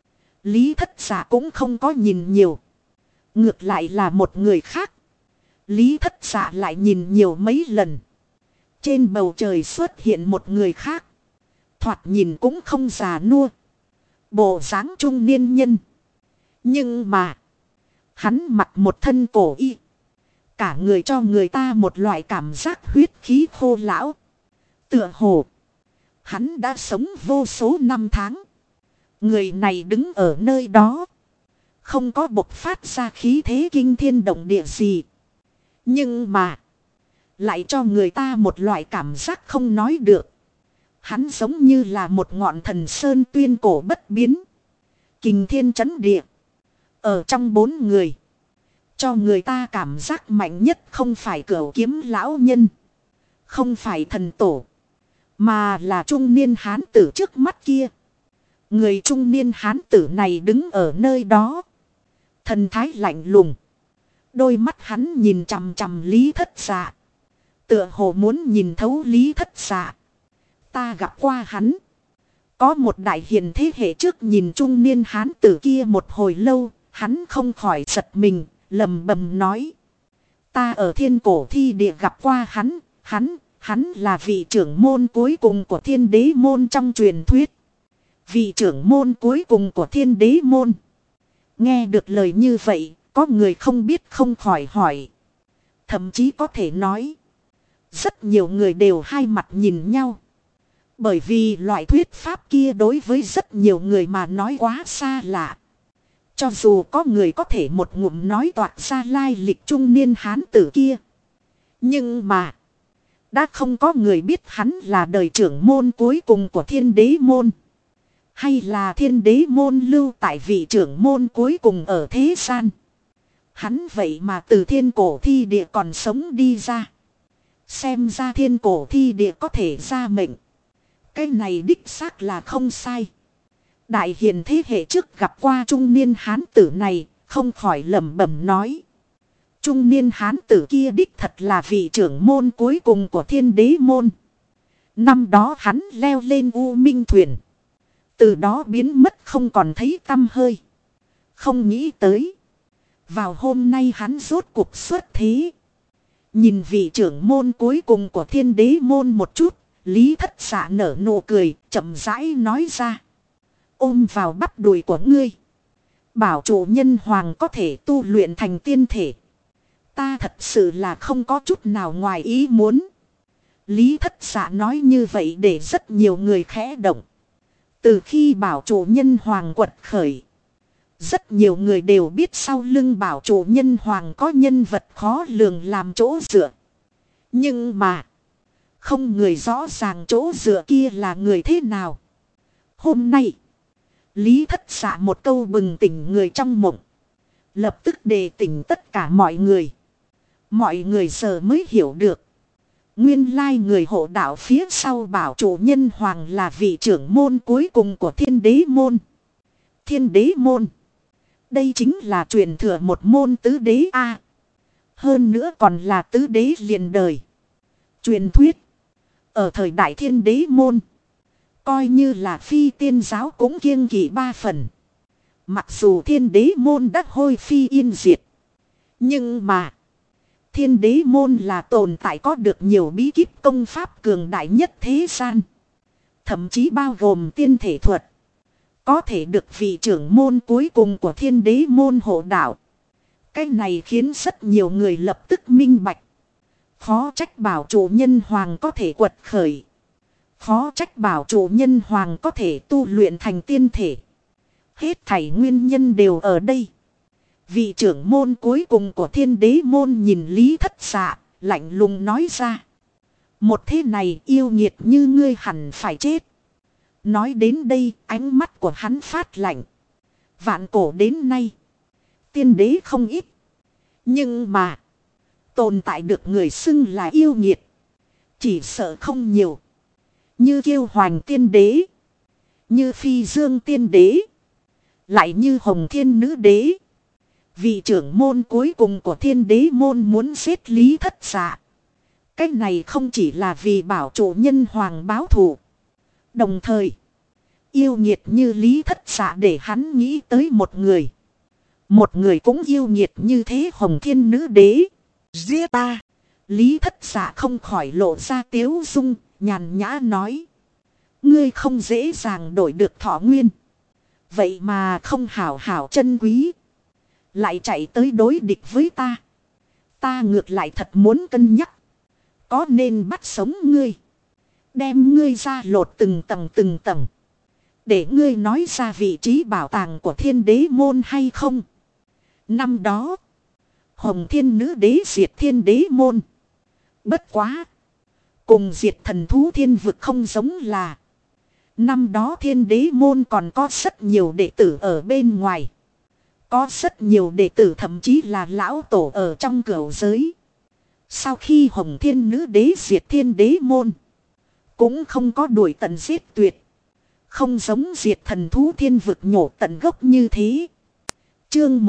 Lý Thất Dạ cũng không có nhìn nhiều. Ngược lại là một người khác. Lý Thất Dạ lại nhìn nhiều mấy lần. Trên bầu trời xuất hiện một người khác. Thoạt nhìn cũng không già nua. Bộ dáng trung niên nhân. Nhưng mà. Hắn mặc một thân cổ y. Cả người cho người ta một loại cảm giác huyết khí khô lão. Tựa hồ. Hắn đã sống vô số năm tháng. Người này đứng ở nơi đó. Không có bộc phát ra khí thế kinh thiên động địa gì. Nhưng mà. Lại cho người ta một loại cảm giác không nói được. Hắn giống như là một ngọn thần sơn tuyên cổ bất biến. Kình thiên chấn địa. Ở trong bốn người. Cho người ta cảm giác mạnh nhất không phải Cửu Kiếm lão nhân. Không phải thần tổ. Mà là trung niên hán tử trước mắt kia. Người trung niên hán tử này đứng ở nơi đó. Thần thái lạnh lùng. Đôi mắt hắn nhìn chằm chằm Lý Thất Dạ. Tựa hồ muốn nhìn thấu Lý Thất Dạ. Ta gặp qua hắn. Có một đại hiền thế hệ trước nhìn trung niên hán tử kia một hồi lâu. Hắn không khỏi giật mình, lầm bầm nói. Ta ở thiên cổ thi địa gặp qua hắn. Hắn là vị trưởng môn cuối cùng của thiên đế môn trong truyền thuyết. Vị trưởng môn cuối cùng của thiên đế môn. Nghe được lời như vậy, có người không biết không khỏi hỏi. Thậm chí có thể nói. Rất nhiều người đều hai mặt nhìn nhau. Bởi vì loại thuyết pháp kia đối với rất nhiều người mà nói quá xa lạ. Cho dù có người có thể một ngụm nói toạc ra lai lịch trung niên hán tử kia. Nhưng mà. Đã không có người biết hắn là đời trưởng môn cuối cùng của thiên đế môn. Hay là thiên đế môn lưu tại vị trưởng môn cuối cùng ở thế gian. Hắn vậy mà từ thiên cổ thi địa còn sống đi ra. Xem ra thiên cổ thi địa có thể ra mệnh. Cái này đích xác là không sai. Đại hiền thế hệ trước gặp qua trung niên hán tử này, không khỏi lẩm bẩm nói. Trung niên hán tử kia đích thật là vị trưởng môn cuối cùng của thiên đế môn. Năm đó hắn leo lên U Minh thuyền. Từ đó biến mất không còn thấy tăm hơi. Không nghĩ tới. Vào hôm nay hắn rốt cuộc xuất thế. Nhìn vị trưởng môn cuối cùng của thiên đế môn một chút. Lý Thất Dạ nở nụ cười, chậm rãi nói ra. Ôm vào bắp đùi của ngươi. Bảo chủ nhân hoàng có thể tu luyện thành tiên thể. Ta thật sự là không có chút nào ngoài ý muốn. Lý Thất Dạ nói như vậy để rất nhiều người khẽ động. Từ khi bảo chủ nhân hoàng quật khởi. Rất nhiều người đều biết sau lưng bảo chủ nhân hoàng có nhân vật khó lường làm chỗ dựa. Nhưng mà. Không người rõ ràng chỗ dựa kia là người thế nào. Hôm nay. Lý Thất Dạ một câu bừng tỉnh người trong mộng. Lập tức đề tỉnh tất cả mọi người. Mọi người giờ mới hiểu được. Nguyên lai người hộ đạo phía sau bảo chủ nhân hoàng là vị trưởng môn cuối cùng của thiên đế môn. Thiên đế môn. Đây chính là truyền thừa một môn tứ đế a. Hơn nữa còn là tứ đế liền đời. Truyền thuyết. Ở thời đại thiên đế môn. Coi như là phi tiên giáo cũng kiêng kỵ 3 phần. Mặc dù thiên đế môn đã hôi phi yên diệt. Nhưng mà. Thiên đế môn là tồn tại có được nhiều bí kíp công pháp cường đại nhất thế gian. Thậm chí bao gồm tiên thể thuật. Có thể được vị trưởng môn cuối cùng của thiên đế môn hộ đạo. Cái này khiến rất nhiều người lập tức minh bạch. Khó trách bảo chủ nhân hoàng có thể quật khởi. Khó trách bảo chủ nhân hoàng có thể tu luyện thành tiên thể. Hết thảy nguyên nhân đều ở đây. Vị trưởng môn cuối cùng của thiên đế môn nhìn Lý Thất Dạ, lạnh lùng nói ra. Một thế này yêu nghiệt như ngươi hẳn phải chết. Nói đến đây ánh mắt của hắn phát lạnh. Vạn cổ đến nay. Tiên đế không ít. Nhưng mà. Tồn tại được người xưng là yêu nghiệt. Chỉ sợ không nhiều. Như Kiêu Hoành tiên đế. Như Phi Dương tiên đế. Lại như Hồng Thiên nữ đế. Vị trưởng môn cuối cùng của thiên đế môn muốn giết Lý Thất Dạ. Cái này không chỉ là vì bảo chủ nhân hoàng báo thù. Đồng thời. Yêu nghiệt như Lý Thất Dạ để hắn nghĩ tới một người. Một người cũng yêu nghiệt như thế Hồng Thiên nữ đế. Giết ta. Lý Thất Dạ không khỏi lộ ra tiếu dung. Nhàn nhã nói. Ngươi không dễ dàng đổi được thọ nguyên. Vậy mà không hảo hảo chân quý. Lại chạy tới đối địch với ta. Ta ngược lại thật muốn cân nhắc. Có nên bắt sống ngươi. Đem ngươi ra lột từng tầng. Để ngươi nói ra vị trí bảo tàng của thiên đế môn hay không. Năm đó. Hồng Thiên nữ đế diệt thiên đế môn. Bất quá. Cùng diệt thần thú thiên vực không giống là. Năm đó thiên đế môn còn có rất nhiều đệ tử ở bên ngoài. Có rất nhiều đệ tử thậm chí là lão tổ ở trong cửu giới. Sau khi Hồng Thiên nữ đế diệt thiên đế môn. Cũng không có đuổi tận giết tuyệt. Không giống diệt thần thú thiên vực nhổ tận gốc như thế. Chương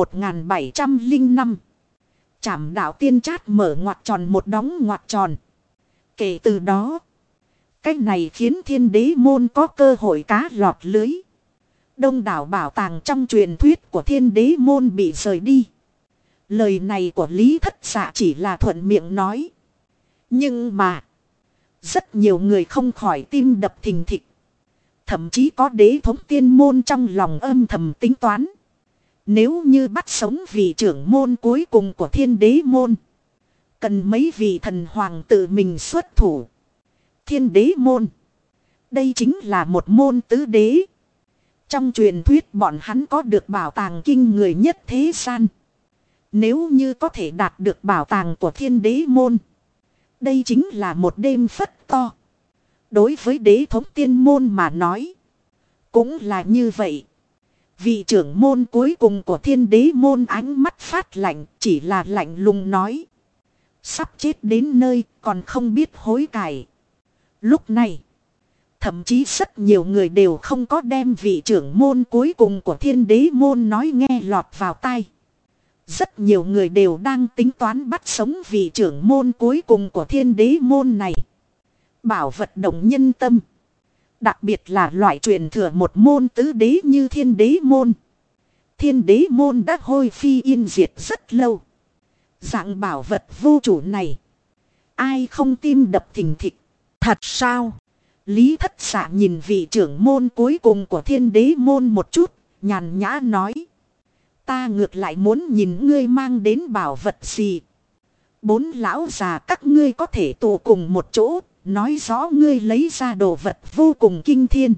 1705. Trảm đạo tiên trát mở ngoặc tròn một đóng ngoặc tròn. Kể từ đó. Cách này khiến thiên đế môn có cơ hội cá lọt lưới. Đông đảo bảo tàng trong truyền thuyết của thiên đế môn bị rời đi. Lời này của Lý Thất Dạ chỉ là thuận miệng nói. Nhưng mà. Rất nhiều người không khỏi tim đập thình thịch. Thậm chí có đế thống tiên môn trong lòng âm thầm tính toán. Nếu như bắt sống vị trưởng môn cuối cùng của thiên đế môn. Cần mấy vị thần hoàng tự mình xuất thủ. Thiên đế môn. Đây chính là một môn tứ đế. Trong truyền thuyết bọn hắn có được bảo tàng kinh người nhất thế gian. Nếu như có thể đạt được bảo tàng của thiên đế môn. Đây chính là một đêm phất to. Đối với đế thống tiên môn mà nói. Cũng là như vậy. Vị trưởng môn cuối cùng của thiên đế môn ánh mắt phát lạnh. Chỉ là lạnh lùng nói. Sắp chết đến nơi còn không biết hối cải. Lúc này. Thậm chí rất nhiều người đều không có đem vị trưởng môn cuối cùng của thiên đế môn nói nghe lọt vào tai. Rất nhiều người đều đang tính toán bắt sống vị trưởng môn cuối cùng của thiên đế môn này. Bảo vật động nhân tâm. Đặc biệt là loại truyền thừa một môn tứ đế như thiên đế môn. Thiên đế môn đã hôi phi yên diệt rất lâu. Dạng bảo vật vô chủ này. Ai không tim đập thình thịch. Thật sao? Lý Thất Dạ nhìn vị trưởng môn cuối cùng của thiên đế môn một chút. Nhàn nhã nói. Ta ngược lại muốn nhìn ngươi mang đến bảo vật gì. 4 lão già các ngươi có thể tụ cùng một chỗ. Nói rõ ngươi lấy ra đồ vật vô cùng kinh thiên.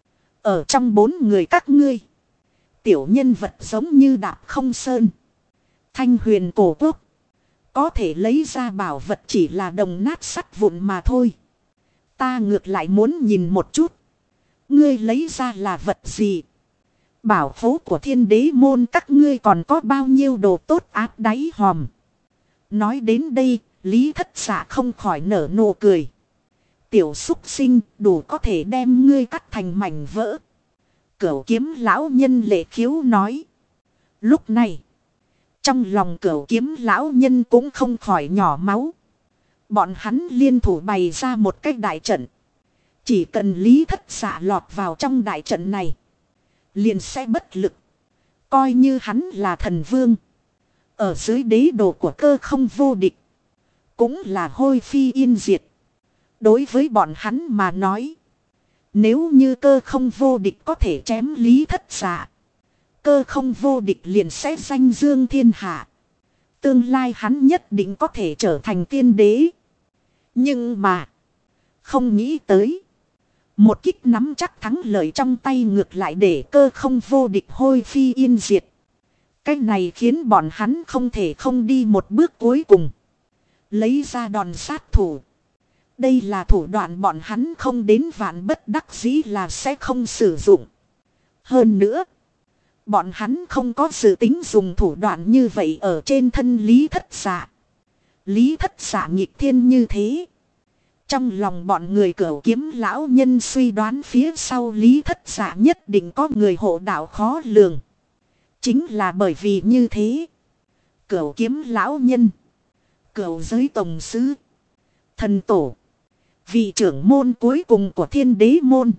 Ở trong 4 người các ngươi. Tiểu nhân vật giống như Đạp Không Sơn. Thanh Huyền Cổ Quốc. Có thể lấy ra bảo vật chỉ là đồng nát sắt vụn mà thôi. Ta ngược lại muốn nhìn một chút. Ngươi lấy ra là vật gì? Bảo khố của thiên đế môn các ngươi còn có bao nhiêu đồ tốt áp đáy hòm. Nói đến đây, Lý Thất Dạ không khỏi nở nụ cười. Tiểu súc sinh đủ có thể đem ngươi cắt thành mảnh vỡ. Cửu kiếm lão nhân lệ khiếu nói. Lúc này, trong lòng Cửu Kiếm lão nhân cũng không khỏi nhỏ máu. Bọn hắn liên thủ bày ra một cách đại trận. Chỉ cần Lý Thất Dạ lọt vào trong đại trận này, liền sẽ bất lực. Coi như hắn là thần vương, ở dưới đế đồ của Cơ Không vô địch, cũng là hôi phi yên diệt. Đối với bọn hắn mà nói, nếu như Cơ Không vô địch có thể chém Lý Thất Dạ, Cơ Không vô địch liền sẽ danh dương thiên hạ. Tương lai hắn nhất định có thể trở thành tiên đế. Nhưng mà, không nghĩ tới, một kích nắm chắc thắng lợi trong tay ngược lại để Cơ Không vô địch hôi phi yên diệt. Cái này khiến bọn hắn không thể không đi một bước cuối cùng, lấy ra đòn sát thủ. Đây là thủ đoạn bọn hắn không đến vạn bất đắc dĩ là sẽ không sử dụng. Hơn nữa, bọn hắn không có dự tính dùng thủ đoạn như vậy ở trên thân Lý Thất Dạ. Lý Thất Dạ nghịch thiên như thế. Trong lòng bọn người Cửu Kiếm lão nhân suy đoán phía sau Lý Thất Dạ nhất định có người hộ đạo khó lường. Chính là bởi vì như thế, Cửu Kiếm lão nhân, Cửu giới tổng sứ, thần tổ, vị trưởng môn cuối cùng của Thiên Đế môn,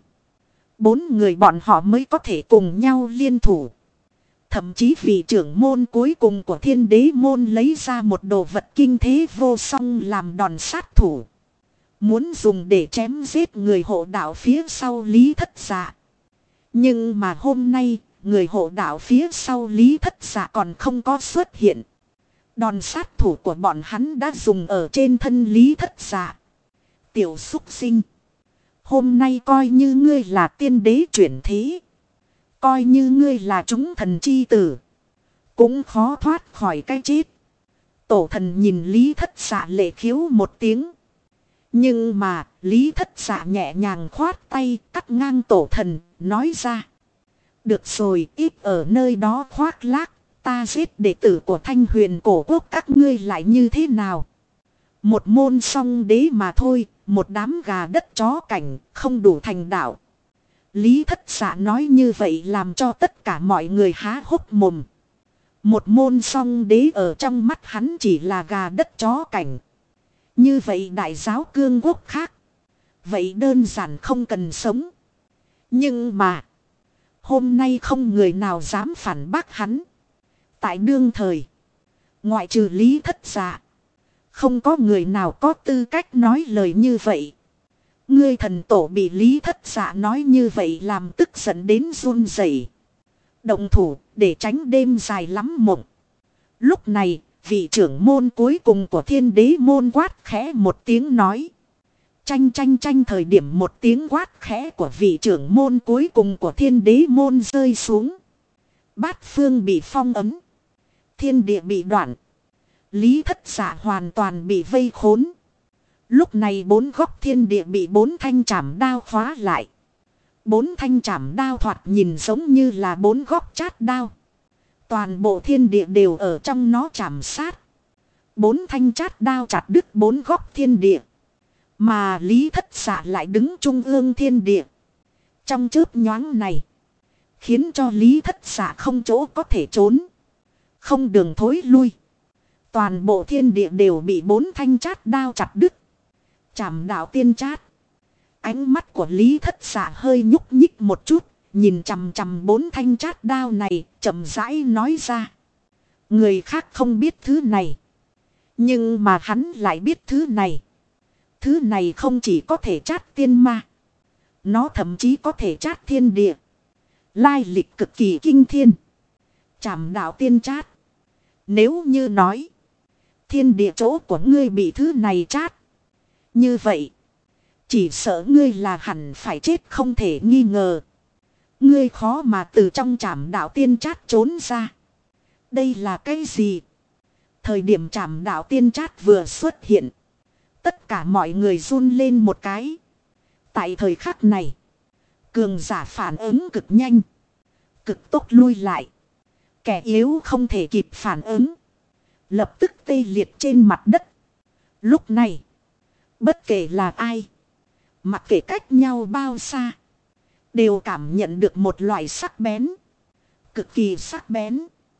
4 người bọn họ mới có thể cùng nhau liên thủ. Thậm chí vị trưởng môn cuối cùng của Thiên Đế môn lấy ra một đồ vật kinh thế vô song làm đòn sát thủ, muốn dùng để chém giết người hộ đạo phía sau Lý Thất Dạ. Nhưng mà hôm nay, người hộ đạo phía sau Lý Thất Dạ còn không có xuất hiện. Đòn sát thủ của bọn hắn đã dùng ở trên thân Lý Thất Dạ. Tiểu súc sinh, hôm nay coi như ngươi là tiên đế chuyển thế, coi như ngươi là chúng thần chi tử, cũng khó thoát khỏi cái chết. Tổ thần nhìn Lý Thất Dạ lệ khiếu một tiếng. Nhưng mà Lý Thất Dạ nhẹ nhàng khoát tay cắt ngang tổ thần, nói ra: được rồi, ít ở nơi đó khoác lác, ta giết đệ tử của Thanh Huyền cổ quốc các ngươi lại như thế nào? Một môn song đế mà thôi, một đám gà đất chó cảnh, không đủ thành đạo. Lý Thất Dạ nói như vậy làm cho tất cả mọi người há hốc mồm. Một môn song đế ở trong mắt hắn chỉ là gà đất chó cảnh. Như vậy đại giáo cương quốc khác, vậy đơn giản không cần sống. Nhưng mà hôm nay không người nào dám phản bác hắn. Tại đương thời, ngoại trừ Lý Thất Dạ, không có người nào có tư cách nói lời như vậy. Ngươi thần tổ bị Lý Thất Dạ nói như vậy làm tức giận đến run rẩy, động thủ để tránh đêm dài lắm mộng. Lúc này, vị trưởng môn cuối cùng của Thiên Đế môn quát khẽ một tiếng nói. Tranh tranh tranh, thời điểm một tiếng quát khẽ của vị trưởng môn cuối cùng của Thiên Đế môn rơi xuống, bát phương bị phong ấn, thiên địa bị đoạn. Lý Thất Dạ hoàn toàn bị vây khốn. Lúc này 4 góc thiên địa bị 4 thanh trảm đao khóa lại. 4 thanh trảm đao thoạt nhìn giống như là 4 góc chát đao. Toàn bộ thiên địa đều ở trong nó chảm sát. 4 thanh chát đao chặt đứt 4 góc thiên địa. Mà Lý Thất Dạ lại đứng trung ương thiên địa. Trong chớp nhoáng này, khiến cho Lý Thất Dạ không chỗ có thể trốn, không đường thối lui. Toàn bộ thiên địa đều bị 4 thanh chát đao chặt đứt. Trảm đạo tiên chát. Ánh mắt của Lý Thất Dạ hơi nhúc nhích một chút, nhìn chằm chằm 4 thanh chát đao này, chậm rãi nói ra. Người khác không biết thứ này, nhưng mà hắn lại biết thứ này. Thứ này không chỉ có thể chát tiên ma, nó thậm chí có thể chát thiên địa. Lai lịch cực kỳ kinh thiên. Trảm đạo tiên chát. Nếu như nói thiên địa chỗ của ngươi bị thứ này chát, như vậy chỉ sợ ngươi là hẳn phải chết không thể nghi ngờ. Ngươi khó mà từ trong trảm đạo tiên chát trốn ra. Đây là cái gì? Thời điểm trảm đạo tiên chát vừa xuất hiện, tất cả mọi người run lên một cái. Tại thời khắc này, cường giả phản ứng cực nhanh, cực tốc lui lại. Kẻ yếu không thể kịp phản ứng, lập tức tê liệt trên mặt đất. Lúc này, bất kể là ai, mặc kệ cách nhau bao xa, đều cảm nhận được một loại sắc bén, cực kỳ sắc bén,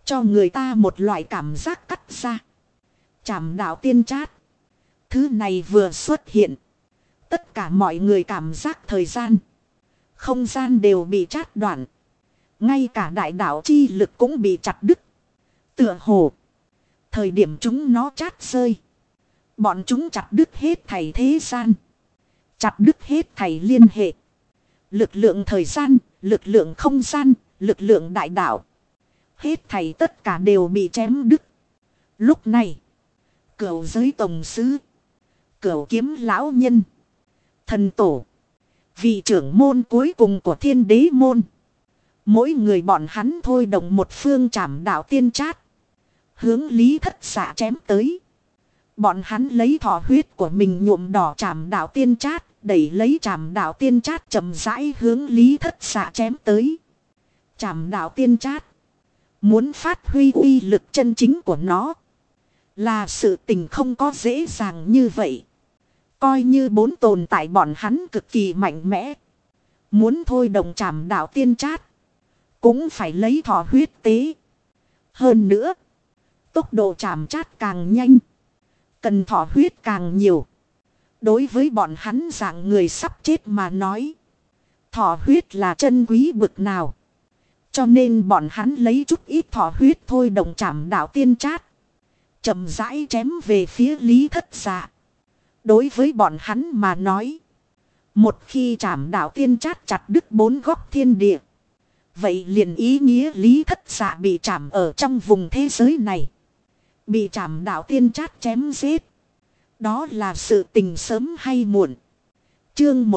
Cho người ta một loại cảm giác cắt ra. Trảm đạo tiên trát. Thứ này vừa xuất hiện. Tất cả mọi người cảm giác thời gian. Không gian đều bị chát đoạn. Ngay cả đại đạo chi lực cũng bị chặt đứt. Tựa hồ. Thời điểm chúng nó chát rơi. Bọn chúng chặt đứt hết thảy thế gian. Chặt đứt hết thảy liên hệ. Lực lượng thời gian, lực lượng không gian, lực lượng đại đạo. Hết thảy tất cả đều bị chém đứt. Lúc này. Cửu giới tổng sứ. Cửu kiếm lão nhân. Thần tổ. Vị trưởng môn cuối cùng của thiên đế môn. Mỗi người bọn hắn thôi động một phương trảm đạo tiên trát. Hướng Lý Thất Dạ chém tới. Bọn hắn lấy thọ huyết của mình nhuộm đỏ trảm đạo tiên trát. Đẩy lấy trảm đạo tiên trát chậm rãi hướng Lý Thất Dạ chém tới. Trảm đạo tiên trát. Muốn phát huy uy lực chân chính của nó. Là sự tình không có dễ dàng như vậy. Coi như bốn tồn tại bọn hắn cực kỳ mạnh mẽ. Muốn thôi động trảm đạo tiên trát. Cũng phải lấy thọ huyết tế. Hơn nữa. Tốc độ trảm trát càng nhanh. Cần thọ huyết càng nhiều. Đối với bọn hắn dạng người sắp chết mà nói. Thọ huyết là chân quý bực nào. Cho nên bọn hắn lấy chút ít thọ huyết thôi động trảm đạo tiên trát. Chậm rãi chém về phía Lý Thất Dạ. Đối với bọn hắn mà nói. Một khi trảm đạo tiên trát chặt đứt bốn góc thiên địa. Vậy liền ý nghĩa Lý Thất Dạ bị chạm ở trong vùng thế giới này. Bị trảm đạo tiên trát chém giết. Đó là sự tình sớm hay muộn. Chương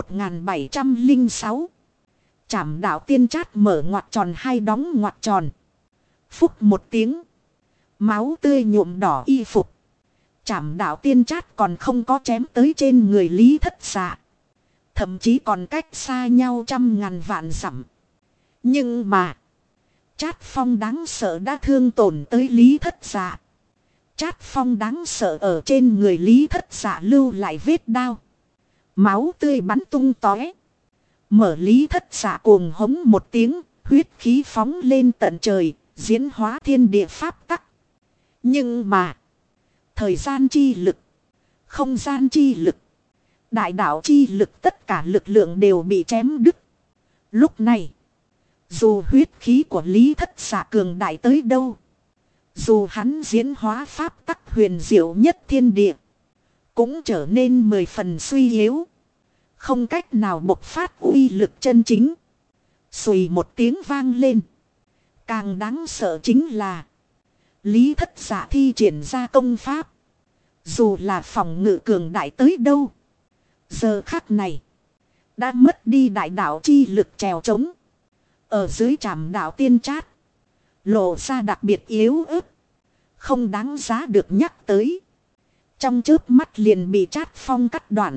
1706. Trảm đạo tiên trát mở ngoặc tròn hay đóng ngoặc tròn. Phúc một tiếng. Máu tươi nhuộm đỏ y phục. Trảm đạo tiên trát còn không có chém tới trên người Lý Thất Dạ. Thậm chí còn cách xa nhau trăm ngàn vạn dặm. Nhưng mà. Trát phong đáng sợ đã thương tổn tới Lý Thất Dạ. Trát phong đáng sợ ở trên người Lý Thất Dạ lưu lại vết đao. Máu tươi bắn tung tóe. Mở Lý Thất Dạ cuồng hống một tiếng. Huyết khí phóng lên tận trời. Diễn hóa thiên địa pháp tắc. Nhưng mà. Thời gian chi lực. Không gian chi lực. Đại đạo chi lực tất cả lực lượng đều bị chém đứt. Lúc này. Dù huyết khí của Lý Thất Dạ cường đại tới đâu. Dù hắn diễn hóa pháp tắc huyền diệu nhất thiên địa. Cũng trở nên 10 phần suy yếu. Không cách nào bộc phát uy lực chân chính. Xùy một tiếng vang lên. Càng đáng sợ chính là. Lý Thất Dạ thi triển ra công pháp. Dù là phòng ngự cường đại tới đâu. Giờ khắc này. Đã mất đi đại đạo chi lực trèo trống. Ở dưới trảm đạo tiên trát. Lộ ra đặc biệt yếu ớt. Không đáng giá được nhắc tới. Trong chớp mắt liền bị trát phong cắt đoạn.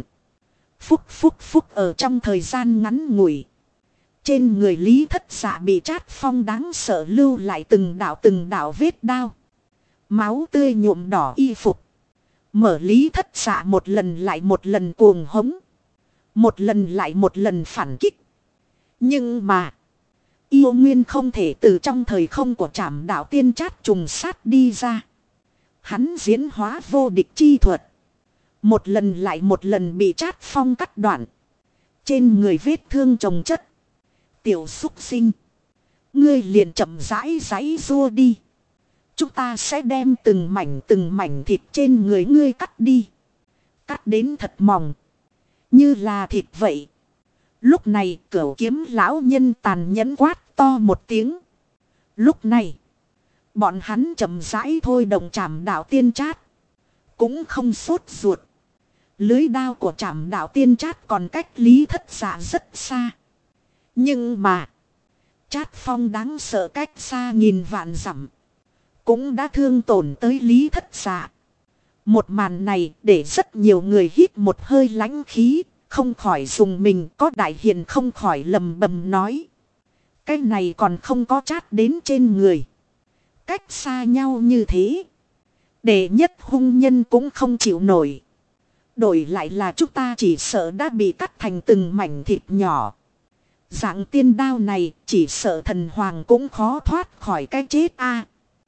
Phúc ở trong thời gian ngắn ngủi. Trên người Lý Thất Dạ bị trát phong đáng sợ lưu lại từng đạo vết đao. Máu tươi nhuộm đỏ y phục. Mở Lý Thất Dạ một lần lại một lần cuồng hống. Một lần lại một lần phản kích. Nhưng mà. Yêu nguyên không thể từ trong thời không của trảm đạo tiên trát trùng sát đi ra. Hắn diễn hóa vô địch chi thuật. Một lần lại một lần bị trát phong cắt đoạn. Trên người vết thương chồng chất. Tiểu xúc sinh. Ngươi liền chậm rãi giãy rua đi. Chúng ta sẽ đem từng mảnh thịt trên người ngươi cắt đi. Cắt đến thật mỏng. Như là thịt vậy. Lúc này Cửu kiếm lão nhân tàn nhẫn quát to một tiếng. Lúc này. Bọn hắn chậm rãi thôi động trảm đạo tiên trát. Cũng không sốt ruột. Lưới đao của trảm đạo tiên trát còn cách Lý Thất Dạ rất xa. Nhưng mà. Trát phong đáng sợ cách xa nghìn vạn dặm. Cũng đã thương tổn tới Lý Thất Dạ. Một màn này để rất nhiều người hít một hơi lãnh khí. Không khỏi dùng mình, có đại hiền không khỏi lầm bầm nói. Cái này còn không có trát đến trên người. Cách xa nhau như thế. Đệ nhất hung nhân cũng không chịu nổi. Đổi lại là chúng ta chỉ sợ đã bị cắt thành từng mảnh thịt nhỏ. Dạng tiên đao này chỉ sợ thần hoàng cũng khó thoát khỏi cái chết a.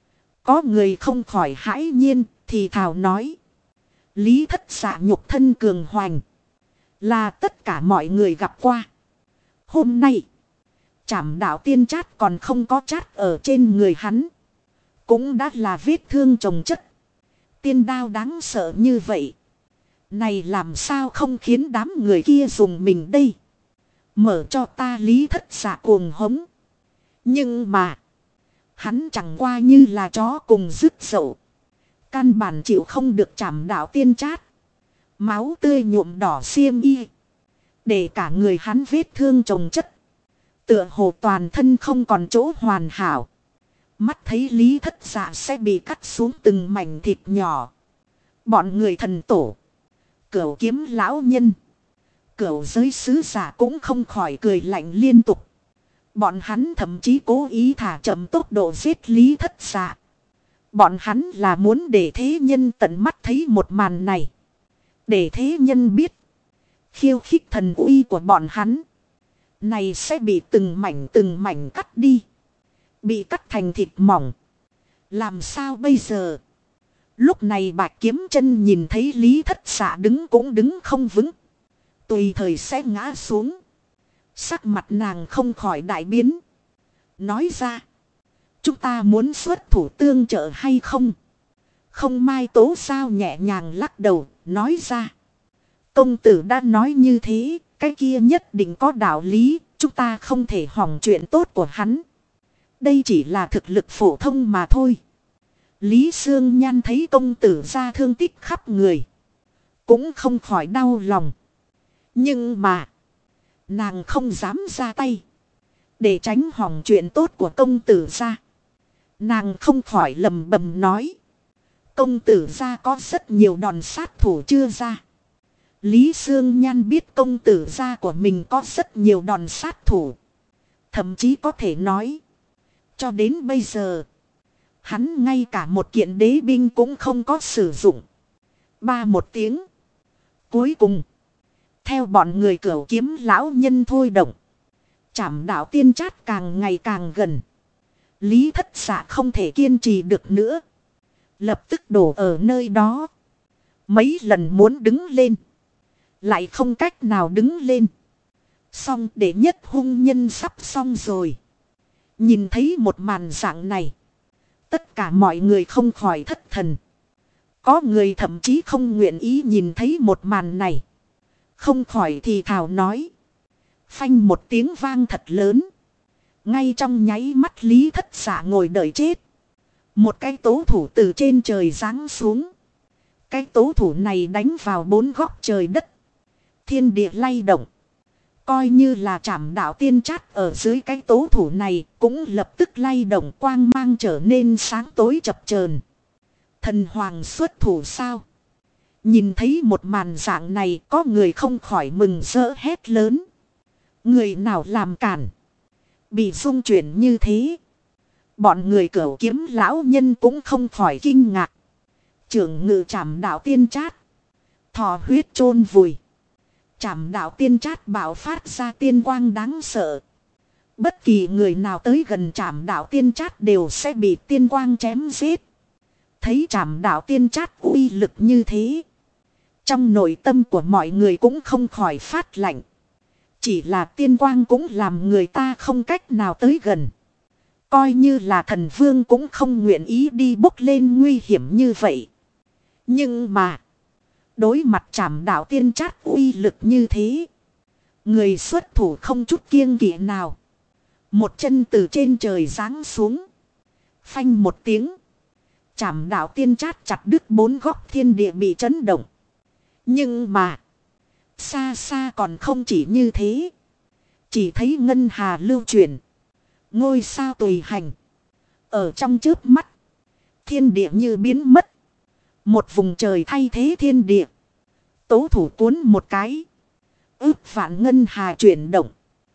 Có người không khỏi hãi nhiên, thì thào nói. Lý Thất Dạ nhục thân cường hoành. Là tất cả mọi người gặp qua. Hôm nay, Trảm Đạo Tiên Trát còn không có chát ở trên người hắn. Cũng đã là vết thương chồng chất. Tiên đao đáng sợ như vậy. Này làm sao không khiến đám người kia dùng mình đây. Mở cho ta Lý Thất Dạ cuồng hống. Nhưng mà, hắn chẳng qua như là chó cùng dứt dậu. Căn bản chịu không được Trảm Đạo Tiên Trát. Máu tươi nhuộm đỏ xiêm y. Để cả người hắn vết thương chồng chất. Tựa hồ toàn thân không còn chỗ hoàn hảo. Mắt thấy Lý Thất Dạ sẽ bị cắt xuống từng mảnh thịt nhỏ. Bọn người thần tổ. Cửu kiếm lão nhân. Cửu giới sứ giả cũng không khỏi cười lạnh liên tục. Bọn hắn thậm chí cố ý thả chậm tốc độ giết Lý Thất Dạ. Bọn hắn là muốn để thế nhân tận mắt thấy một màn này. Để thế nhân biết. Khiêu khích thần uy của bọn hắn. Này sẽ bị từng mảnh cắt đi. Bị cắt thành thịt mỏng. Làm sao bây giờ? Lúc này Bạch Kiếm Chân nhìn thấy Lý Thất Dạ đứng cũng đứng không vững. Tùy thời sẽ ngã xuống. Sắc mặt nàng không khỏi đại biến. Nói ra. Chúng ta muốn xuất thủ tương trợ hay không? Không Mai Tố sao nhẹ nhàng lắc đầu. Nói ra. Công tử đã nói như thế. Cái kia nhất định có đạo lý. Chúng ta không thể hỏng chuyện tốt của hắn. Đây chỉ là thực lực phổ thông mà thôi. Lý Sương Nhan thấy công tử ra thương tích khắp người. Cũng không khỏi đau lòng. Nhưng mà. Nàng không dám ra tay. Để tránh hỏng chuyện tốt của công tử ra. Nàng không khỏi lầm bầm nói. Công tử ra có rất nhiều đòn sát thủ chưa ra. Lý Sương Nhan biết công tử gia của mình có rất nhiều đòn sát thủ. Thậm chí có thể nói. Cho đến bây giờ. Hắn ngay cả một kiện đế binh cũng không có sử dụng. Ba một tiếng. Cuối cùng. Theo bọn người Cửu kiếm lão nhân thôi động. Trảm Đạo Tiên Trát càng ngày càng gần. Lý Thất Dạ không thể kiên trì được nữa. Lập tức đổ ở nơi đó. Mấy lần muốn đứng lên. Lại không cách nào đứng lên. Xong để nhất hung nhân sắp xong rồi. Nhìn thấy một màn dạng này. Tất cả mọi người không khỏi thất thần. Có người thậm chí không nguyện ý nhìn thấy một màn này. Không khỏi thì thào nói. Phanh một tiếng vang thật lớn. Ngay trong nháy mắt Lý Thất Dạ ngồi đợi chết. Một cái tố thủ từ trên trời giáng xuống. Cái tố thủ này đánh vào bốn góc trời đất. Thiên địa lay động. Coi như là Trảm Đạo Tiên Trát ở dưới cái tố thủ này cũng lập tức lay động, quang mang trở nên sáng tối chập chờn. Thần hoàng xuất thủ sao? Nhìn thấy một màn dạng này có người không khỏi mừng rỡ hét lớn. Người nào làm cản? Bị xung chuyển như thế. Bọn người Cửu kiếm lão nhân cũng không khỏi kinh ngạc. Trưởng ngự Trảm Đạo Tiên Trát. Thò huyết chôn vùi. Trảm Đạo Tiên Trát bạo phát ra tiên quang đáng sợ. Bất kỳ người nào tới gần Trảm Đạo Tiên Trát đều sẽ bị tiên quang chém giết. Thấy Trảm Đạo Tiên Trát uy lực như thế. Trong nội tâm của mọi người cũng không khỏi phát lạnh. Chỉ là tiên quang cũng làm người ta không cách nào tới gần. Coi như là thần vương cũng không nguyện ý đi bốc lên nguy hiểm như vậy. Nhưng mà. Đối mặt Trảm Đạo Tiên Trát uy lực như thế. Người xuất thủ không chút kiêng kỵ nào. Một chân từ trên trời giáng xuống. Phanh một tiếng. Trảm Đạo Tiên Trát chặt đứt bốn góc thiên địa bị chấn động. Nhưng mà. Xa xa còn không chỉ như thế. Chỉ thấy ngân hà lưu chuyển. Ngôi sao tùy hành. Ở trong chớp mắt. Thiên địa như biến mất. Một vùng trời thay thế thiên địa. Tố thủ cuốn một cái. Ước vạn ngân hà chuyển động.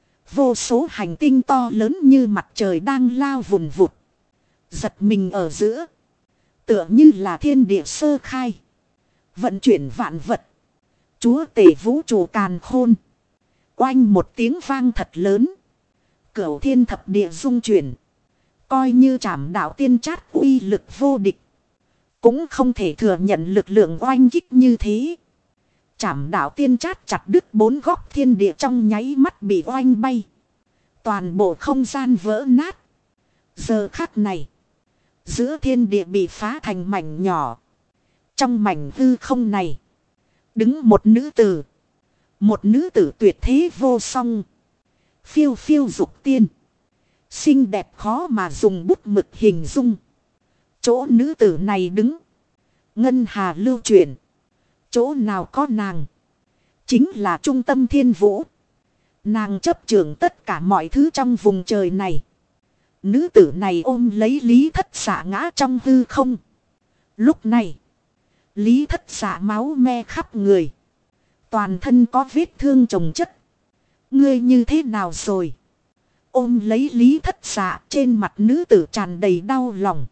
Vô số hành tinh to lớn như mặt trời đang lao vùn vụt. Giật mình ở giữa. Tựa như là thiên địa sơ khai. Vận chuyển vạn vật. Chúa tể vũ trụ càn khôn. Oanh một tiếng vang thật lớn. Cửu thiên thập địa rung chuyển. Coi như Trảm Đạo Tiên Trát uy lực vô địch, cũng không thể thừa nhận lực lượng oanh kích như thế. Trảm Đạo Tiên Trát chặt đứt 4 góc thiên địa trong nháy mắt bị oanh bay. Toàn bộ không gian vỡ nát. Giờ khắc này, giữa thiên địa bị phá thành mảnh nhỏ. Trong mảnh hư không này, đứng một nữ tử. Một nữ tử tuyệt thế vô song. Phiêu phiêu dục tiên. Xinh đẹp khó mà dùng bút mực hình dung. Chỗ nữ tử này đứng, ngân hà lưu chuyển. Chỗ nào có nàng, chính là trung tâm thiên vũ. Nàng chấp trưởng tất cả mọi thứ trong vùng trời này. Nữ tử này ôm lấy Lý Thất Xạ ngã trong hư không. Lúc này, Lý Thất Xạ máu me khắp người. Toàn thân có vết thương chồng chất. Ngươi như thế nào rồi? Ôm lấy Lý Thất Xạ, trên mặt nữ tử tràn đầy đau lòng.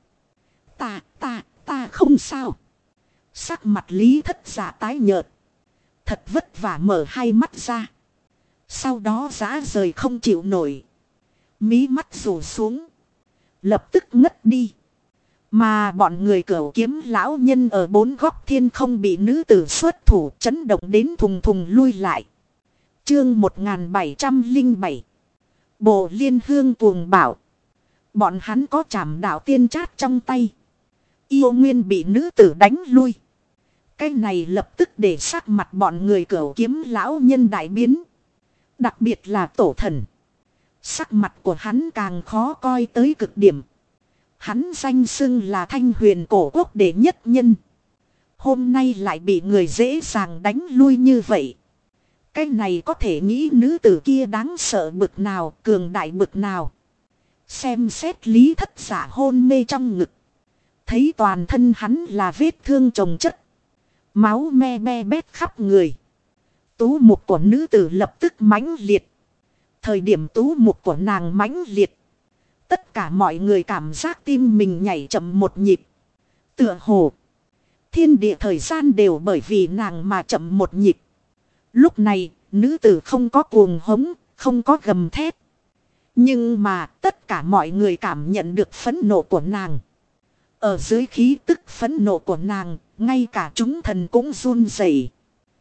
Ta không sao. Sắc mặt Lý Thất Xạ tái nhợt. Thật vất vả mở hai mắt ra. Sau đó rã rời không chịu nổi. Mí mắt rủ xuống. Lập tức ngất đi. Mà bọn người Cửu Kiếm lão nhân ở 4 góc thiên không bị nữ tử xuất thủ chấn động đến thùng thùng lui lại. Chương 1707. Bộ Liên Hương cuồng bảo. Bọn hắn có Trảm Đạo Tiên Trát trong tay. Yêu Nguyên bị nữ tử đánh lui. Cái này lập tức để sắc mặt bọn người Cửu Kiếm lão nhân đại biến. Đặc biệt là tổ thần. Sắc mặt của hắn càng khó coi tới cực điểm. Hắn danh xưng là Thanh Huyền cổ quốc đệ nhất nhân. Hôm nay lại bị người dễ dàng đánh lui như vậy. Cái này có thể nghĩ nữ tử kia đáng sợ bực nào, cường đại bực nào. Xem xét Lý Thất Xạ hôn mê trong ngực. Thấy toàn thân hắn là vết thương chồng chất. Máu me be bét khắp người. Tú mục của nữ tử lập tức mãnh liệt. Thời điểm tú mục của nàng mãnh liệt, tất cả mọi người cảm giác tim mình nhảy chậm một nhịp. Tựa hồ thiên địa thời gian đều bởi vì nàng mà chậm một nhịp. Lúc này, nữ tử không có cuồng hống, không có gầm thét. Nhưng mà tất cả mọi người cảm nhận được phẫn nộ của nàng. Ở dưới khí tức phẫn nộ của nàng, ngay cả chúng thần cũng run rẩy.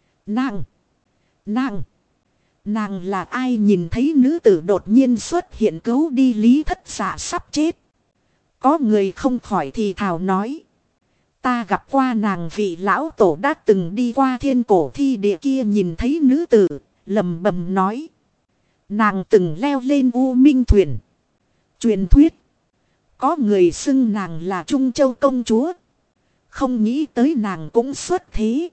Nàng là ai? Nhìn thấy nữ tử đột nhiên xuất hiện cứu đi Lý Thất Xạ sắp chết. Có người không khỏi thì thào nói. Ta gặp qua nàng, vị lão tổ đã từng đi qua thiên cổ thi địa kia. Nhìn thấy nữ tử, lầm bầm nói. Nàng từng leo lên U Minh thuyền. Truyền thuyết, có người xưng nàng là Trung Châu công chúa. Không nghĩ tới nàng cũng xuất thế.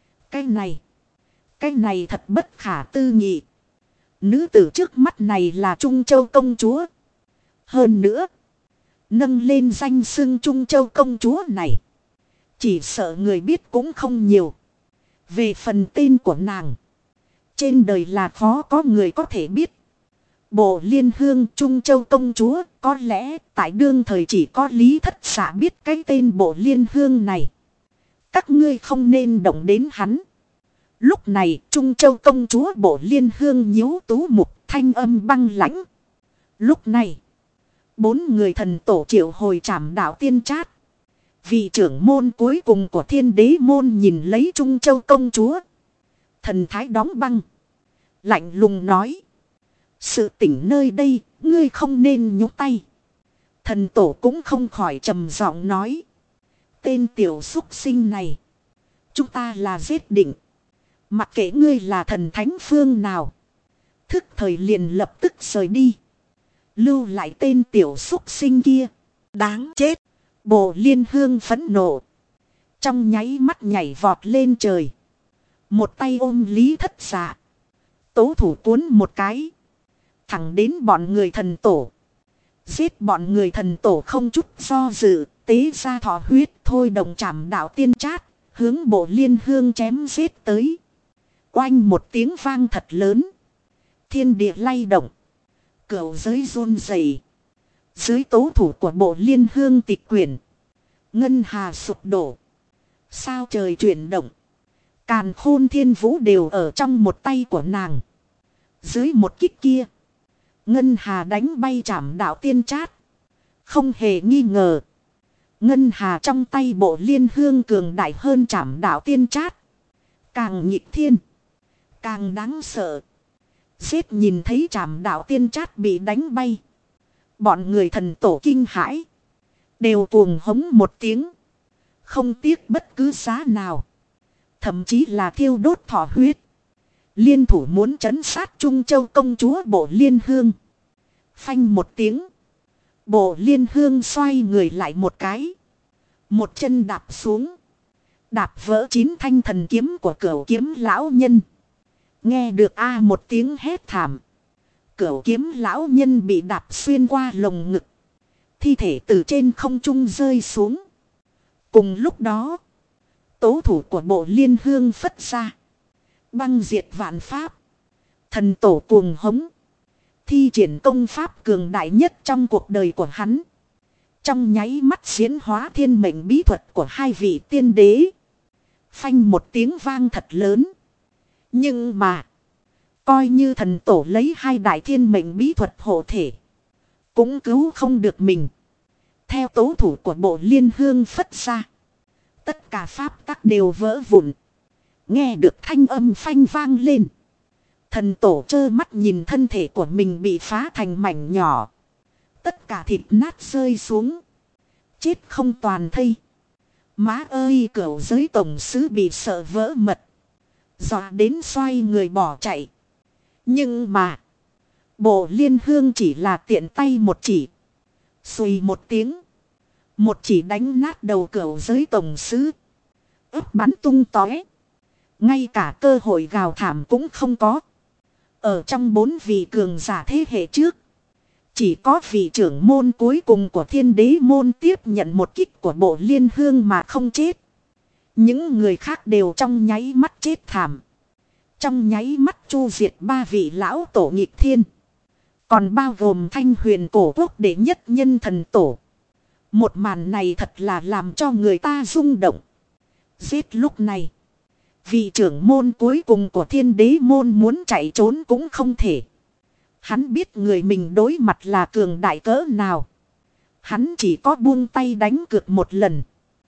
Cái này thật bất khả tư nghị. Nữ tử trước mắt này là Trung Châu công chúa. Hơn nữa, nâng lên danh xưng Trung Châu công chúa này, chỉ sợ người biết cũng không nhiều. Về phần tên của nàng, trên đời là khó có người có thể biết. Bộ Liên Hương Trung Châu công chúa, có lẽ tại đương thời chỉ có Lý Thất Xạ biết cái tên Bộ Liên Hương này. Các ngươi không nên động đến hắn. Lúc này Trung Châu công chúa Bộ Liên Hương nhíu tú mục, thanh âm băng lãnh. Lúc này, 4 người thần tổ triệu hồi Trảm Đạo Tiên Trát. Vị trưởng môn cuối cùng của Thiên Đế môn nhìn lấy Trung Châu công chúa. Thần thái đóng băng, lạnh lùng nói. Sự tỉnh nơi đây, ngươi không nên nhúc tay. Thần tổ cũng không khỏi trầm giọng nói. Tên tiểu súc sinh này, chúng ta là giết định. Mặc kệ ngươi là thần thánh phương nào, thức thời liền lập tức rời đi. Lưu lại tên tiểu súc sinh kia, đáng chết. Bộ Liên Hương phẫn nộ, trong nháy mắt nhảy vọt lên trời. Một tay ôm Lý Thất Xạ, tố thủ cuốn một cái, thẳng đến bọn người thần tổ. Giết bọn người thần tổ không chút do dự, tế ra thọ huyết thôi đồng Trảm Đạo Tiên Trát, hướng Bộ Liên Hương chém giết tới. Oanh một tiếng vang thật lớn, thiên địa lay động, cửu giới run rẩy. Dưới tố thủ của Bộ Liên Hương tịch quyển, ngân hà sụp đổ, sao trời chuyển động, càn khôn thiên vũ đều ở trong một tay của nàng. Dưới một kích kia, ngân hà đánh bay Trảm Đạo Tiên Trát, Không hề nghi ngờ. Ngân hà trong tay Bộ Liên Hương cường đại hơn Trảm Đạo Tiên Trát. Càng nghịch thiên. Càng đáng sợ. Giết nhìn thấy Trảm Đạo Tiên Trát bị đánh bay. Bọn người thần tổ kinh hãi. Đều cuồng hống một tiếng. Không tiếc bất cứ giá nào. Thậm chí là thiêu đốt thọ huyết. Liên thủ muốn trấn sát Trung Châu công chúa Bộ Liên Hương. Phanh một tiếng. Bộ Liên Hương xoay người lại một cái. Một chân đạp xuống. Đạp vỡ 9 thanh thần kiếm của Cửu Kiếm lão nhân. Nghe được một tiếng hét thảm. Cửu Kiếm lão nhân bị đạp xuyên qua lồng ngực. Thi thể từ trên không trung rơi xuống. Cùng lúc đó, tố thủ của Bộ Liên Hương phất ra. Băng diệt vạn pháp. Thần tổ cuồng hống. Thi triển công pháp cường đại nhất trong cuộc đời của hắn. Trong nháy mắt diễn hóa thiên mệnh bí thuật của hai vị tiên đế. Phanh một tiếng vang thật lớn. Nhưng mà, coi như thần tổ lấy hai đại thiên mệnh bí thuật hộ thể, cũng cứu không được mình. Theo tố thủ của Bộ Liên Hương phất ra, tất cả pháp tắc đều vỡ vụn. Nghe được thanh âm phanh vang lên. Thần tổ trơ mắt nhìn thân thể của mình bị phá thành mảnh nhỏ. Tất cả thịt nát rơi xuống. Chết không toàn thây. Má ơi, Cửu Giới tổng sứ bị sợ vỡ mật. Dọa đến xoay người bỏ chạy. Nhưng mà, Bộ Liên Hương chỉ là tiện tay một chỉ. Xùi một tiếng. Một chỉ đánh nát đầu Cửu Giới tổng sứ. Ướp bắn tung tóe. Ngay cả cơ hội gào thảm cũng không có. Ở trong 4 vị cường giả thế hệ trước, chỉ có vị trưởng môn cuối cùng của Thiên Đế môn tiếp nhận một kích của Bộ Liên Hương mà không chết. Những người khác đều trong nháy mắt chết thảm. Trong nháy mắt chu diệt 3 vị lão tổ nghịch thiên. Còn bao gồm Thanh Huyền cổ quốc đệ nhất nhân thần tổ. Một màn này thật là làm cho người ta rung động. Giết lúc này, vị trưởng môn cuối cùng của Thiên Đế môn muốn chạy trốn cũng không thể. Hắn biết người mình đối mặt là cường đại cỡ nào. Hắn chỉ có buông tay đánh cược một lần.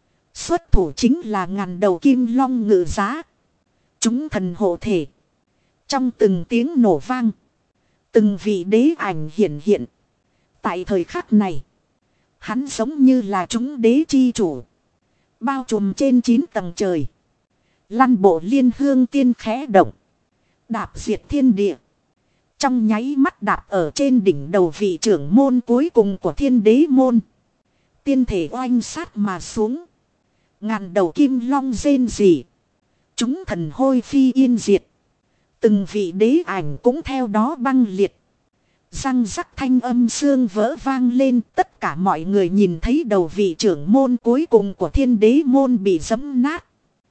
Xuất thủ chính là ngàn đầu kim long ngự giá. Chúng thần hộ thể. Trong từng tiếng nổ vang, từng vị đế ảnh hiện hiện. Tại thời khắc này, hắn giống như là chúng đế chi chủ. Bao trùm trên 9 tầng trời. Lăn Bộ Liên Hương tiên khẽ động. Đạp diệt thiên địa. Trong nháy mắt đạp ở trên đỉnh đầu vị trưởng môn cuối cùng của Thiên Đế môn. Tiên thể oanh sát mà xuống. Ngàn đầu kim long rên rỉ. Chúng thần hôi phi yên diệt. Từng vị đế ảnh cũng theo đó băng liệt. Răng rắc thanh âm xương vỡ vang lên. Tất cả mọi người nhìn thấy đầu vị trưởng môn cuối cùng của Thiên Đế môn bị giẫm nát.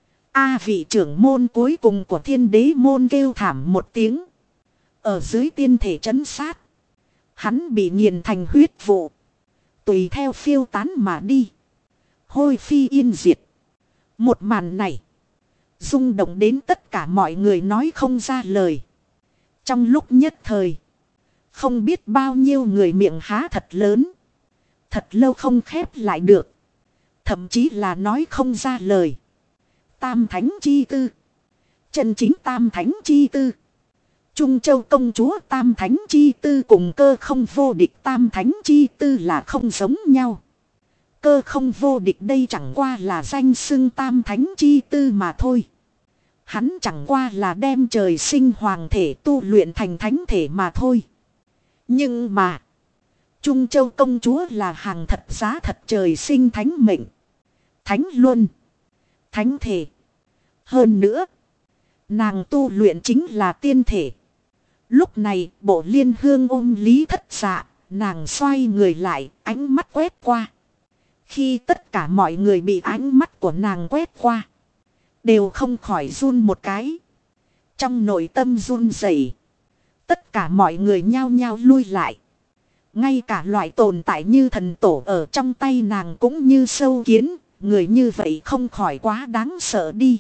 Vị trưởng môn cuối cùng của Thiên Đế môn kêu thảm một tiếng. Ở dưới tiên thể trấn sát, hắn bị nghiền thành huyết vụ. Tùy theo phiêu tán mà đi. Hôi phi yên diệt. Một màn này rung động đến tất cả mọi người nói không ra lời. Trong lúc nhất thời, không biết bao nhiêu người miệng há thật lớn. Thật lâu không khép lại được. Thậm chí là nói không ra lời. Tam thánh chi tư. Chân chính tam thánh chi tư. Trung Châu công chúa tam thánh chi tư cùng cơ không vô địch tam thánh chi tư là không giống nhau. Cơ không vô địch đây chẳng qua là danh xưng tam thánh chi tư mà thôi. Hắn chẳng qua là đem trời sinh hoàng thể tu luyện thành thánh thể mà thôi. Nhưng mà, Trung Châu công chúa là hàng thật giá thật trời sinh thánh mệnh. Thánh luân. Thánh thể. Hơn nữa, nàng tu luyện chính là tiên thể. Lúc này, Bộ Liên Hương ôm Lý Thất Dạ, nàng xoay người lại, ánh mắt quét qua. Khi tất cả mọi người bị ánh mắt của nàng quét qua, đều không khỏi run một cái. Trong nội tâm run rẩy, tất cả mọi người nhao nhao lui lại. Ngay cả loại tồn tại như thần tổ ở trong tay nàng cũng như sâu kiến, người như vậy không khỏi quá đáng sợ đi.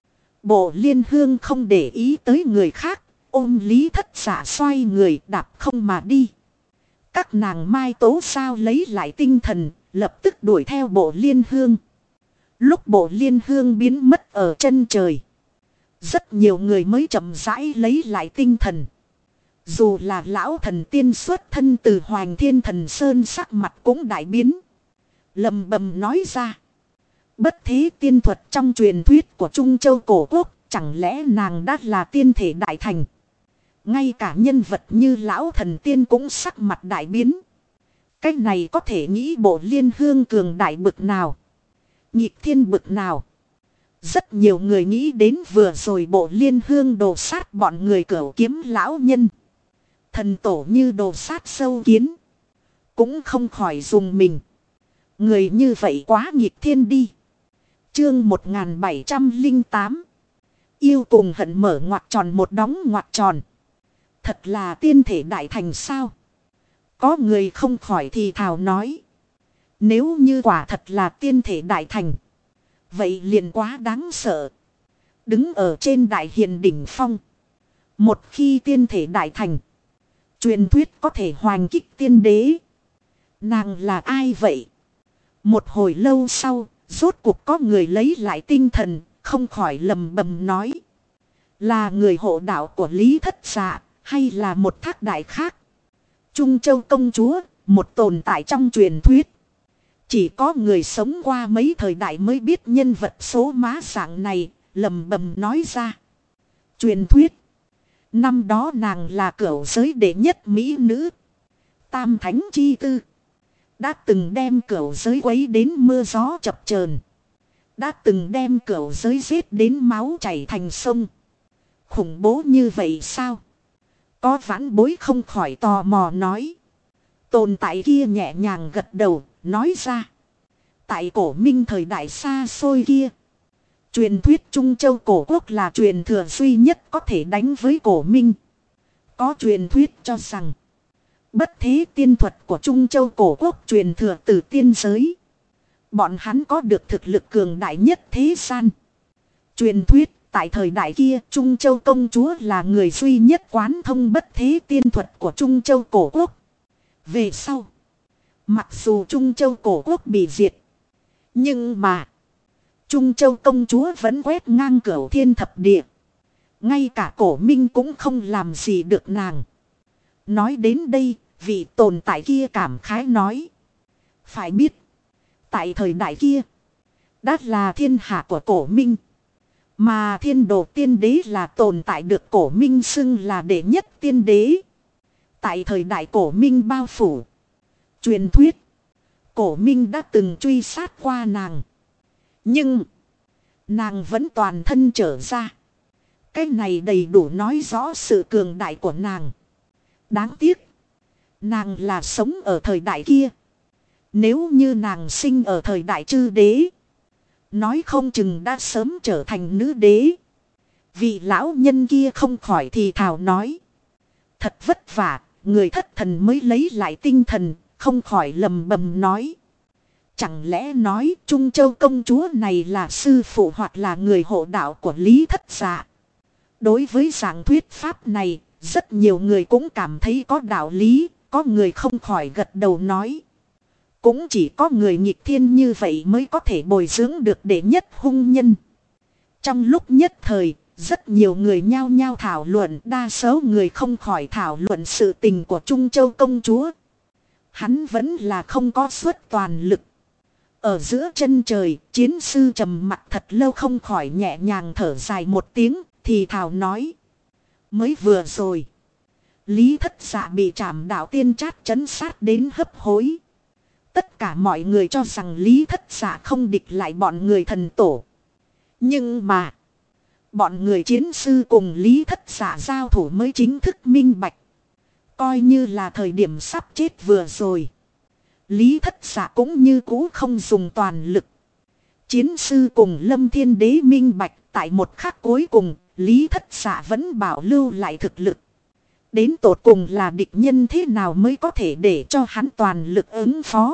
Bộ Liên Hương không để ý tới người khác, ôm Lý Thất Dạ xoay người đạp không mà đi. Các nàng Mai Tố sao lấy lại tinh thần, lập tức đuổi theo Bộ Liên Hương. Lúc Bộ Liên Hương biến mất ở chân trời, rất nhiều người mới chậm rãi lấy lại tinh thần. Dù là lão thần tiên xuất thân từ Hoành Thiên Thần Sơn, sắc mặt cũng đại biến. Lầm bầm nói ra: bất thế tiên thuật trong truyền thuyết của Trung Châu cổ quốc, chẳng lẽ nàng đã là tiên thể đại thành? Ngay cả nhân vật như lão thần tiên cũng sắc mặt đại biến. Cách này có thể nghĩ Bộ Liên Hương cường đại bực nào, nghịch thiên bực nào. Rất nhiều người nghĩ đến vừa rồi Bộ Liên Hương đồ sát bọn người Cửu Kiếm lão nhân, thần tổ như đồ sát sâu kiến, cũng không khỏi dùng mình. Người như vậy quá nghịch thiên đi. Chương 1708. Yêu cùng hận mở ngoặc tròn một đóng ngoặc tròn. Thật là tiên thể đại thành sao? Có người không khỏi thì thào nói: nếu như quả thật là tiên thể đại thành, vậy liền quá đáng sợ. Đứng ở trên đại hiền đỉnh phong, một khi tiên thể đại thành, truyền thuyết có thể hoành kích tiên đế. Nàng là ai vậy? Một hồi lâu sau, rốt cuộc có người lấy lại tinh thần, không khỏi lầm bầm nói: là người hộ đạo của Lý Thất Dạ, hay là một thác đại khác? Trung Châu công chúa, một tồn tại trong truyền thuyết. Chỉ có người sống qua mấy thời đại mới biết nhân vật số má dạng này, lầm bầm nói ra. Truyền thuyết. Năm đó nàng là cửu giới đệ nhất mỹ nữ, tam thánh chi tư. Đã từng đem cửu giới quấy đến mưa gió chập chờn, đã từng đem cửu giới giết đến máu chảy thành sông. Khủng bố như vậy sao? Có vãn bối không khỏi tò mò nói. Tồn tại kia nhẹ nhàng gật đầu, nói ra: tại cổ minh thời đại xa xôi kia, truyền thuyết Trung Châu cổ quốc là truyền thừa duy nhất có thể đánh với cổ minh. Có truyền thuyết cho rằng bất thế tiên thuật của Trung Châu cổ quốc truyền thừa từ tiên giới. Bọn hắn có được thực lực cường đại nhất thế gian. Truyền thuyết tại thời đại kia, Trung Châu công chúa là người duy nhất quán thông bất thế tiên thuật của Trung Châu cổ quốc. Về sau, mặc dù Trung Châu cổ quốc bị diệt, nhưng mà Trung Châu công chúa vẫn quét ngang cửu thiên thập địa. Ngay cả cổ minh cũng không làm gì được nàng. Nói đến đây, vị tồn tại kia cảm khái nói: phải biết, tại thời đại kia, đã là thiên hạ của cổ minh. Mà thiên đồ tiên đế là tồn tại được cổ minh xưng là đệ nhất tiên đế. Tại thời đại cổ minh bao phủ, truyền thuyết cổ minh đã từng truy sát qua nàng, nhưng nàng vẫn toàn thân trở ra. Cái này đầy đủ nói rõ sự cường đại của nàng. Đáng tiếc, nàng là sống ở thời đại kia. Nếu như nàng sinh ở thời đại chư đế, nói không chừng đã sớm trở thành nữ đế. Vị lão nhân kia không khỏi thì thào nói: thật vất vả, người thất thần mới lấy lại tinh thần, không khỏi lầm bầm nói: chẳng lẽ nói Trung Châu công chúa này là sư phụ hoặc là người hộ đạo của Lý Thất Dạ? Đối với dạng thuyết pháp này, rất nhiều người cũng cảm thấy có đạo lý, có người không khỏi gật đầu nói: cũng chỉ có người nghịch thiên như vậy mới có thể bồi dưỡng được đệ nhất hung nhân. Trong lúc nhất thời, rất nhiều người nhao nhao thảo luận, đa số người không khỏi thảo luận sự tình của Trung Châu công chúa. Hắn vẫn là không có suất toàn lực. Ở giữa chân trời, chiến sư trầm mặc thật lâu không khỏi nhẹ nhàng thở dài một tiếng, thì thào nói: mới vừa rồi, Lý Thất Dạ bị Trảm Đạo Tiên Trát trấn sát đến hấp hối. Tất cả mọi người cho rằng Lý Thất Dạ không địch lại bọn người thần tổ. Nhưng mà, bọn người chiến sư cùng Lý Thất Dạ giao thủ mới chính thức minh bạch. Coi như là thời điểm sắp chết vừa rồi, Lý Thất Dạ cũng như cũ không dùng toàn lực. Chiến sư cùng Lâm Thiên Đế minh bạch, tại một khắc cuối cùng, Lý Thất Dạ vẫn bảo lưu lại thực lực. Đến tột cùng là địch nhân thế nào mới có thể để cho hắn toàn lực ứng phó.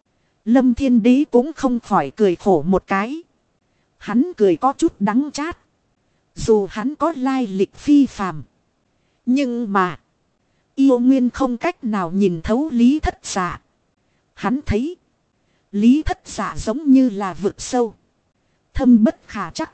Lâm Thiên Đế cũng không khỏi cười khổ một cái. Hắn cười có chút đắng chát. Dù hắn có lai lịch phi phàm, nhưng mà Yêu Nguyên không cách nào nhìn thấu Lý Thất Dạ. Hắn thấy Lý Thất Dạ giống như là vực sâu, thâm bất khả chắc.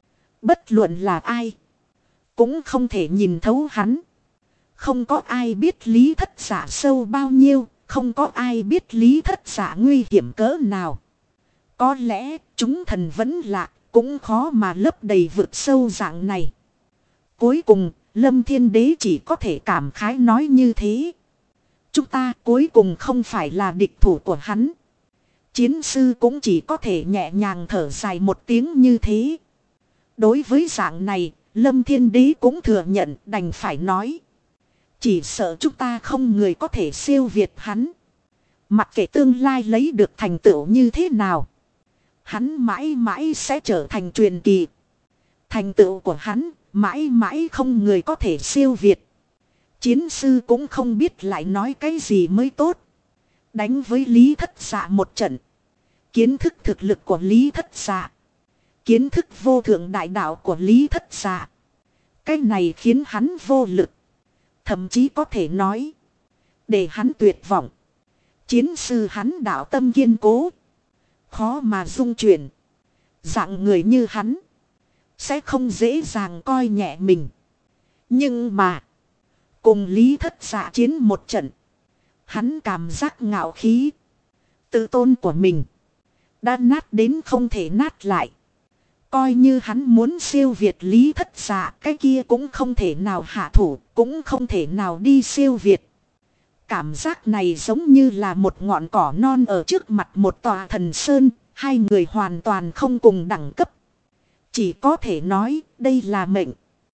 Bất luận là ai cũng không thể nhìn thấu hắn. Không có ai biết Lý Thất Dạ sâu bao nhiêu, không có ai biết Lý Thất Dạ nguy hiểm cỡ nào. Có lẽ chúng thần vẫn lạ, cũng khó mà lấp đầy vực sâu dạng này. Cuối cùng, Lâm Thiên Đế chỉ có thể cảm khái nói như thế. Chúng ta cuối cùng không phải là địch thủ của hắn. Chiến sư cũng chỉ có thể nhẹ nhàng thở dài một tiếng như thế. Đối với dạng này, Lâm Thiên Đế cũng thừa nhận, đành phải nói. Chỉ sợ chúng ta không người có thể siêu việt hắn. Mặc kệ tương lai lấy được thành tựu như thế nào, hắn mãi mãi sẽ trở thành truyền kỳ. Thành tựu của hắn mãi mãi không người có thể siêu việt. Chiến sư cũng không biết lại nói cái gì mới tốt. Đánh với Lý Thất Dạ một trận, kiến thức thực lực của Lý Thất Dạ, kiến thức vô thượng đại đạo của Lý Thất Dạ. Cái này khiến hắn vô lực. Thậm chí có thể nói, để hắn tuyệt vọng. Chiến sư hắn đạo tâm kiên cố, khó mà dung chuyển. Dạng người như hắn sẽ không dễ dàng coi nhẹ mình. Nhưng mà cùng Lý Thất Dạ chiến một trận, hắn cảm giác ngạo khí, tự tôn của mình đã nát đến không thể nát lại. Coi như hắn muốn siêu việt Lý Thất Dạ, cái kia cũng không thể nào hạ thủ, cũng không thể nào đi siêu việt. Cảm giác này giống như là một ngọn cỏ non ở trước mặt một tòa thần sơn, hai người hoàn toàn không cùng đẳng cấp. Chỉ có thể nói đây là mệnh.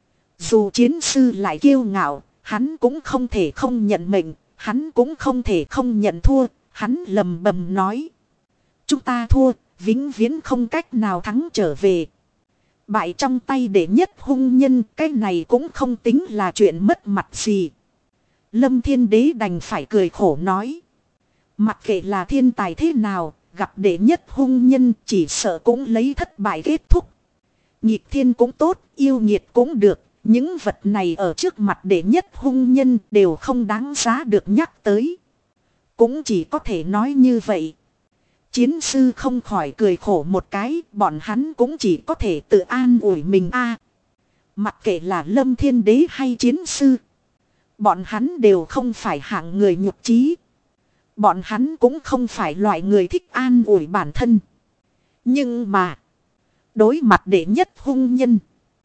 Dù chiến sư lại kiêu ngạo, hắn cũng không thể không nhận mệnh, hắn cũng không thể không nhận thua. Hắn lầm bầm nói, chúng ta thua, vĩnh viễn không cách nào thắng trở về. Bại trong tay đệ nhất hung nhân, cái này cũng không tính là chuyện mất mặt gì. Lâm Thiên Đế đành phải cười khổ nói, mặc kệ là thiên tài thế nào, gặp đệ nhất hung nhân chỉ sợ cũng lấy thất bại kết thúc. Nghịch thiên cũng tốt, yêu nghiệt cũng được, những vật này ở trước mặt đệ nhất hung nhân đều không đáng giá được nhắc tới. Cũng chỉ có thể nói như vậy. Chiến sư không khỏi cười khổ một cái, bọn hắn cũng chỉ có thể tự an ủi mình a. Mặc kệ là Lâm Thiên Đế hay chiến sư, bọn hắn đều không phải hạng người nhục trí. Bọn hắn cũng không phải loại người thích an ủi bản thân. Nhưng mà đối mặt đệ nhất hung nhân,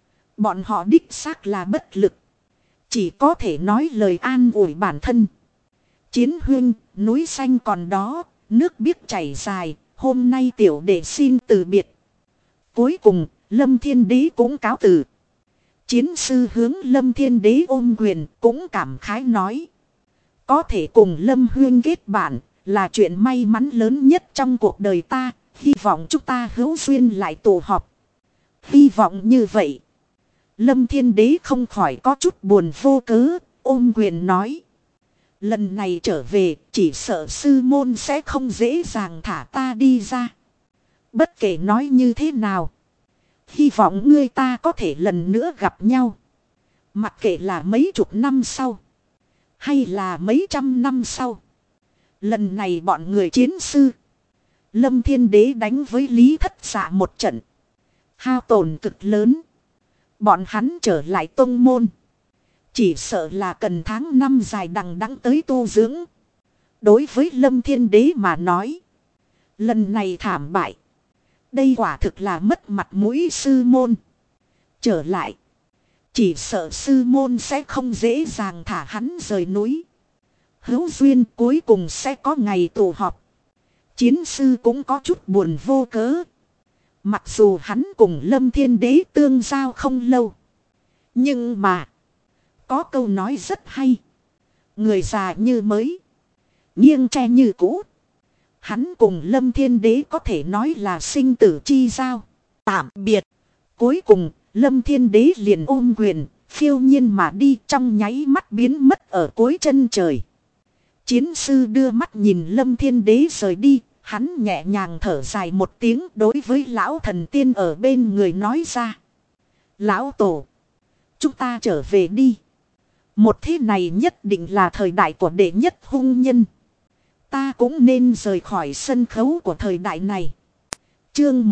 bọn họ đích xác là bất lực, chỉ có thể nói lời an ủi bản thân. Chiến huynh, núi xanh còn đó, nước biếc chảy dài, hôm nay tiểu đệ xin từ biệt. Cuối cùng, Lâm Thiên Đế cũng cáo từ. Chiến sư hướng Lâm Thiên Đế ôm quyền, cũng cảm khái nói, có thể cùng Lâm huynh kết bạn là chuyện may mắn lớn nhất trong cuộc đời ta. Hy vọng chúng ta hữu duyên lại tụ họp. Hy vọng như vậy. Lâm Thiên Đế không khỏi có chút buồn vô cớ, ôm quyền nói, lần này trở về chỉ sợ sư môn sẽ không dễ dàng thả ta đi ra. Bất kể nói như thế nào, hy vọng ngươi ta có thể lần nữa gặp nhau. Mặc kệ là mấy chục năm sau, hay là mấy trăm năm sau. Lần này bọn người chiến sư Lâm Thiên Đế đánh với Lý Thất Dạ một trận, hao tổn cực lớn. Bọn hắn trở lại tông môn, chỉ sợ là cần tháng năm dài đằng đẵng tới tu dưỡng. Đối với Lâm Thiên Đế mà nói, lần này thảm bại, đây quả thực là mất mặt mũi sư môn. Trở lại, chỉ sợ sư môn sẽ không dễ dàng thả hắn rời núi. Hữu duyên cuối cùng sẽ có ngày tụ họp. Chiến sư cũng có chút buồn vô cớ. Mặc dù hắn cùng Lâm Thiên Đế tương giao không lâu, nhưng mà có câu nói rất hay, người già như mới, nghiêng tre như cũ. Hắn cùng Lâm Thiên Đế có thể nói là sinh tử chi giao. Tạm biệt. Cuối cùng Lâm Thiên Đế liền ôm quyền, phiêu nhiên mà đi, trong nháy mắt biến mất ở cuối chân trời. Chiến sư đưa mắt nhìn Lâm Thiên Đế rời đi, hắn nhẹ nhàng thở dài một tiếng, đối với lão thần tiên ở bên người nói ra, lão tổ, chúng ta trở về đi. Một thế này nhất định là thời đại của đệ nhất hung nhân. Ta cũng nên rời khỏi sân khấu của thời đại này. Chương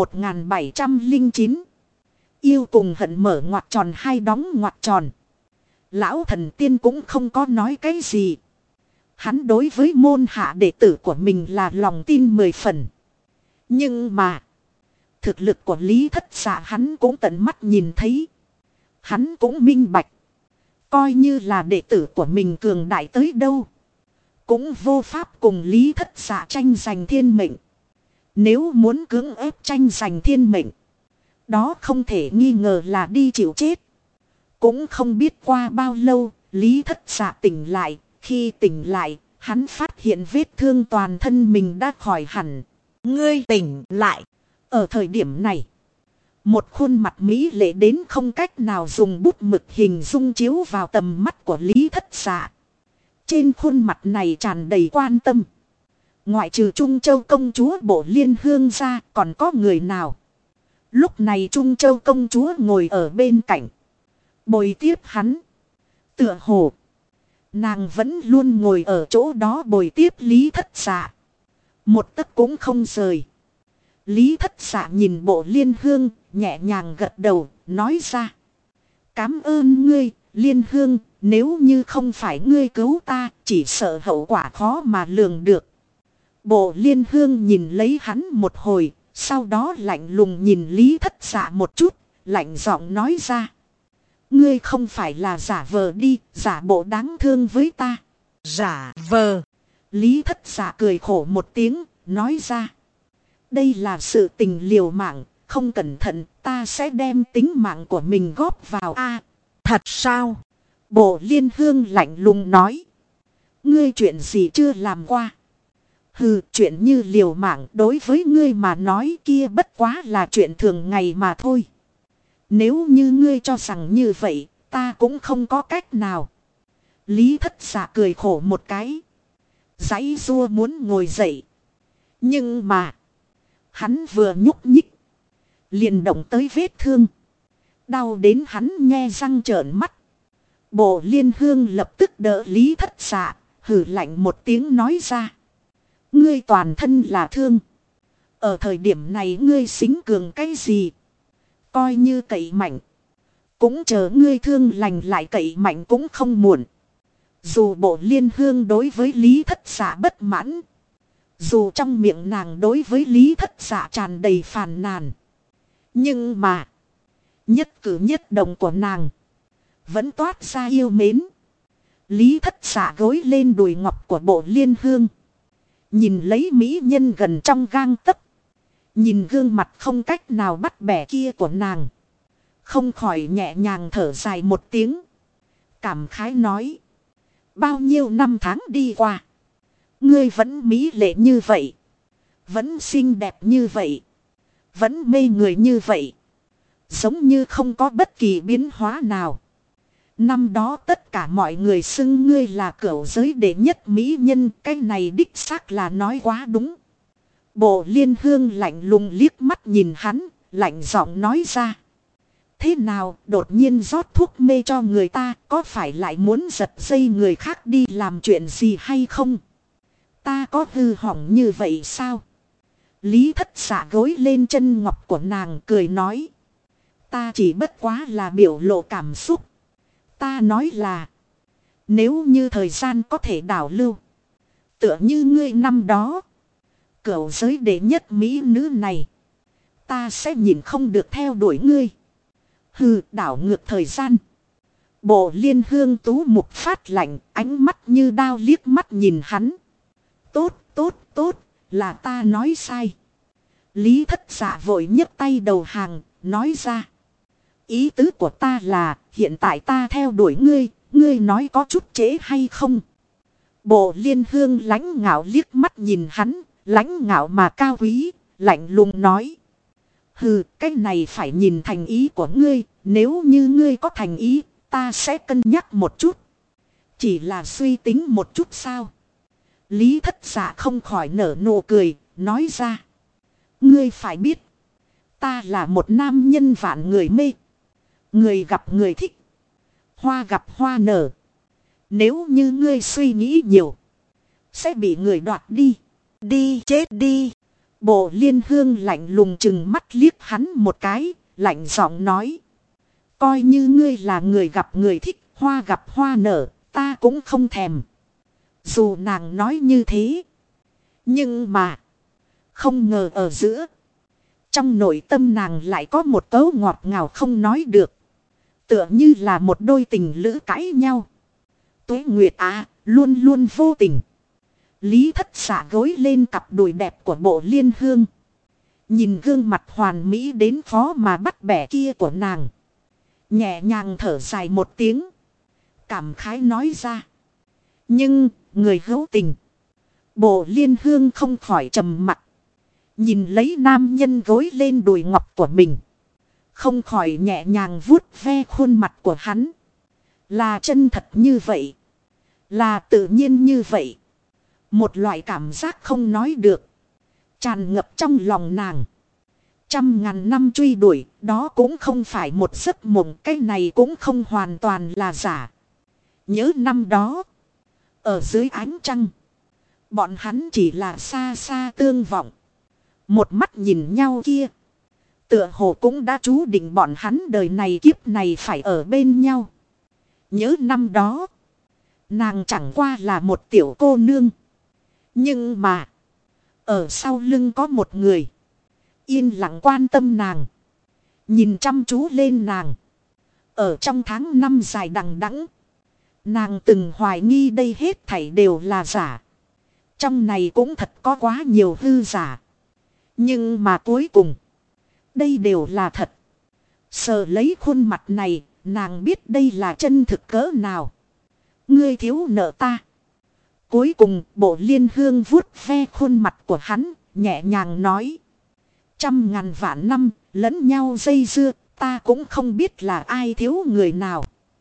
1709. Yêu cùng hận mở ngoặc tròn hai đóng ngoặc tròn. Lão thần tiên cũng không có nói cái gì. Hắn đối với môn hạ đệ tử của mình là lòng tin 10 phần. Nhưng mà thực lực của Lý Thất Dạ hắn cũng tận mắt nhìn thấy. Hắn cũng minh bạch. Coi như là đệ tử của mình cường đại tới đâu, cũng vô pháp cùng Lý Thất Dạ tranh giành thiên mệnh. Nếu muốn cưỡng ép tranh giành thiên mệnh, đó không thể nghi ngờ là đi chịu chết. Cũng không biết qua bao lâu, Lý Thất Dạ tỉnh lại. Khi tỉnh lại, hắn phát hiện vết thương toàn thân mình đã khỏi hẳn. Ngươi tỉnh lại. Ở thời điểm này, một khuôn mặt mỹ lệ đến không cách nào dùng bút mực hình dung chiếu vào tầm mắt của Lý Thất Dạ. Trên khuôn mặt này tràn đầy quan tâm. Ngoại trừ Trung Châu công chúa Bộ Liên Hương ra, còn có người nào? Lúc này Trung Châu công chúa ngồi ở bên cạnh, bồi tiếp hắn. Tựa hồ nàng vẫn luôn ngồi ở chỗ đó bồi tiếp Lý Thất Dạ, một tấc cũng không rời. Lý Thất Dạ nhìn Bộ Liên Hương, nhẹ nhàng gật đầu, nói ra: Cảm ơn ngươi, Liên Hương, nếu như không phải ngươi cứu ta, chỉ sợ hậu quả khó mà lường được. Bộ Liên Hương nhìn lấy hắn một hồi, sau đó lạnh lùng nhìn Lý Thất Dạ một chút, lạnh giọng nói ra: Ngươi không phải là giả vờ đi, giả bộ đáng thương với ta. Giả vờ. Lý Thất Dạ cười khổ một tiếng, nói ra: Đây là sự tình liều mạng, không cẩn thận ta sẽ đem tính mạng của mình góp vào. A, thật sao? Bộ Liên Hương lạnh lùng nói: Ngươi chuyện gì chưa làm qua? Hừ, chuyện như liều mạng đối với ngươi mà nói kia bất quá là chuyện thường ngày mà thôi. Nếu như ngươi cho rằng như vậy, ta cũng không có cách nào. Lý Thất Dạ cười khổ một cái, giãy giụa muốn ngồi dậy. Nhưng mà hắn vừa nhúc nhích, liền động tới vết thương, đau đến hắn nhe răng trợn mắt. Bộ Liên Hương lập tức đỡ Lý Thất Dạ, hừ lạnh một tiếng nói ra: Ngươi toàn thân là thương, ở thời điểm này ngươi xính cường cái gì? Coi như cậy mạnh, cũng chờ ngươi thương lành lại cậy mạnh cũng không muộn. Dù Bộ Liên Hương đối với Lý Thất Dạ bất mãn, dù trong miệng nàng đối với Lý Thất Dạ tràn đầy phàn nàn, nhưng mà nhất cử nhất động của nàng vẫn toát ra yêu mến. Lý Thất Dạ gối lên đùi ngọc của Bộ Liên Hương, nhìn lấy mỹ nhân gần trong gang tấc, nhìn gương mặt không cách nào bắt bẻ kia của nàng, không khỏi nhẹ nhàng thở dài một tiếng, cảm khái nói: Bao nhiêu năm tháng đi qua, ngươi vẫn mỹ lệ như vậy, vẫn xinh đẹp như vậy, vẫn mê người như vậy, giống như không có bất kỳ biến hóa nào. Năm đó tất cả mọi người xưng ngươi là cửu giới đệ nhất mỹ nhân, cái này đích xác là nói quá đúng. Bộ Liên Hương lạnh lùng liếc mắt nhìn hắn, lạnh giọng nói ra: Thế nào, đột nhiên rót thuốc mê cho người ta, có phải lại muốn giật dây người khác đi làm chuyện gì hay không? Ta có hư hỏng như vậy sao? Lý Thất Dạ gối lên chân ngọc của nàng cười nói: Ta chỉ bất quá là biểu lộ cảm xúc. Ta nói là, nếu như thời gian có thể đảo lưu, tựa như ngươi năm đó, cửu giới đệ nhất mỹ nữ này, ta sẽ nhìn không được theo đuổi ngươi. Hừ, đảo ngược thời gian. Bộ Liên Hương tú mục phát lạnh, ánh mắt như đao liếc mắt nhìn hắn. Tốt, tốt, tốt, là ta nói sai. Lý Thất Dạ vội nhấc tay đầu hàng, nói ra: Ý tứ của ta là, hiện tại ta theo đuổi ngươi, ngươi nói có chút trễ hay không? Bộ Liên Hương lãnh ngạo liếc mắt nhìn hắn, lãnh ngạo mà cao quý, lạnh lùng nói: Hừ, cái này phải nhìn thành ý của ngươi, nếu như ngươi có thành ý, ta sẽ cân nhắc một chút. Chỉ là suy tính một chút sao? Lý Thất Dạ không khỏi nở nụ cười, nói ra: Ngươi phải biết, ta là một nam nhân vạn người mê. Người gặp người thích, hoa gặp hoa nở. Nếu như ngươi suy nghĩ nhiều, sẽ bị người đoạt đi. Đi chết đi. Bộ Liên Hương lạnh lùng chừng mắt liếc hắn một cái, lạnh giọng nói. Coi như ngươi là người gặp người thích, hoa gặp hoa nở, ta cũng không thèm. Dù nàng nói như thế, nhưng mà không ngờ ở giữa, trong nội tâm nàng lại có một cấu ngọt ngào không nói được. Tựa như là một đôi tình lữ cãi nhau. Tuế Nguyệt à, luôn luôn vô tình. Lý Thất Xạ gối lên cặp đùi đẹp của Bộ Liên Hương. Nhìn gương mặt hoàn mỹ đến khó mà bắt bẻ kia của nàng. Nhẹ nhàng thở dài một tiếng. Cảm khái nói ra. Nhưng, người hữu tình. Bộ Liên Hương không khỏi trầm mặt. Nhìn lấy nam nhân gối lên đùi ngọc của mình. Không khỏi nhẹ nhàng vuốt ve khuôn mặt của hắn. Là chân thật như vậy. Là tự nhiên như vậy. Một loại cảm giác không nói được. Tràn ngập trong lòng nàng. 100.000 năm truy đuổi, đó cũng không phải một giấc mộng, cái này cũng không hoàn toàn là giả. Nhớ năm đó, ở dưới ánh trăng, bọn hắn chỉ là xa xa tương vọng. Một mắt nhìn nhau kia, tựa hồ cũng đã chú định bọn hắn đời này kiếp này phải ở bên nhau. Nhớ năm đó, nàng chẳng qua là một tiểu cô nương. Nhưng mà, ở sau lưng có một người yên lặng quan tâm nàng, nhìn chăm chú lên nàng. Ở trong tháng năm dài đằng đẵng, nàng từng hoài nghi đây hết thảy đều là giả. Trong này cũng thật có quá nhiều hư giả. Nhưng mà cuối cùng, đây đều là thật. Sờ lấy khuôn mặt này, nàng biết đây là chân thực cỡ nào. Ngươi thiếu nợ ta. Cuối cùng, Bộ Liên Hương vuốt ve khuôn mặt của hắn, nhẹ nhàng nói. 100.000 vạn năm, lẫn nhau dây dưa, ta cũng không biết là ai thiếu người nào.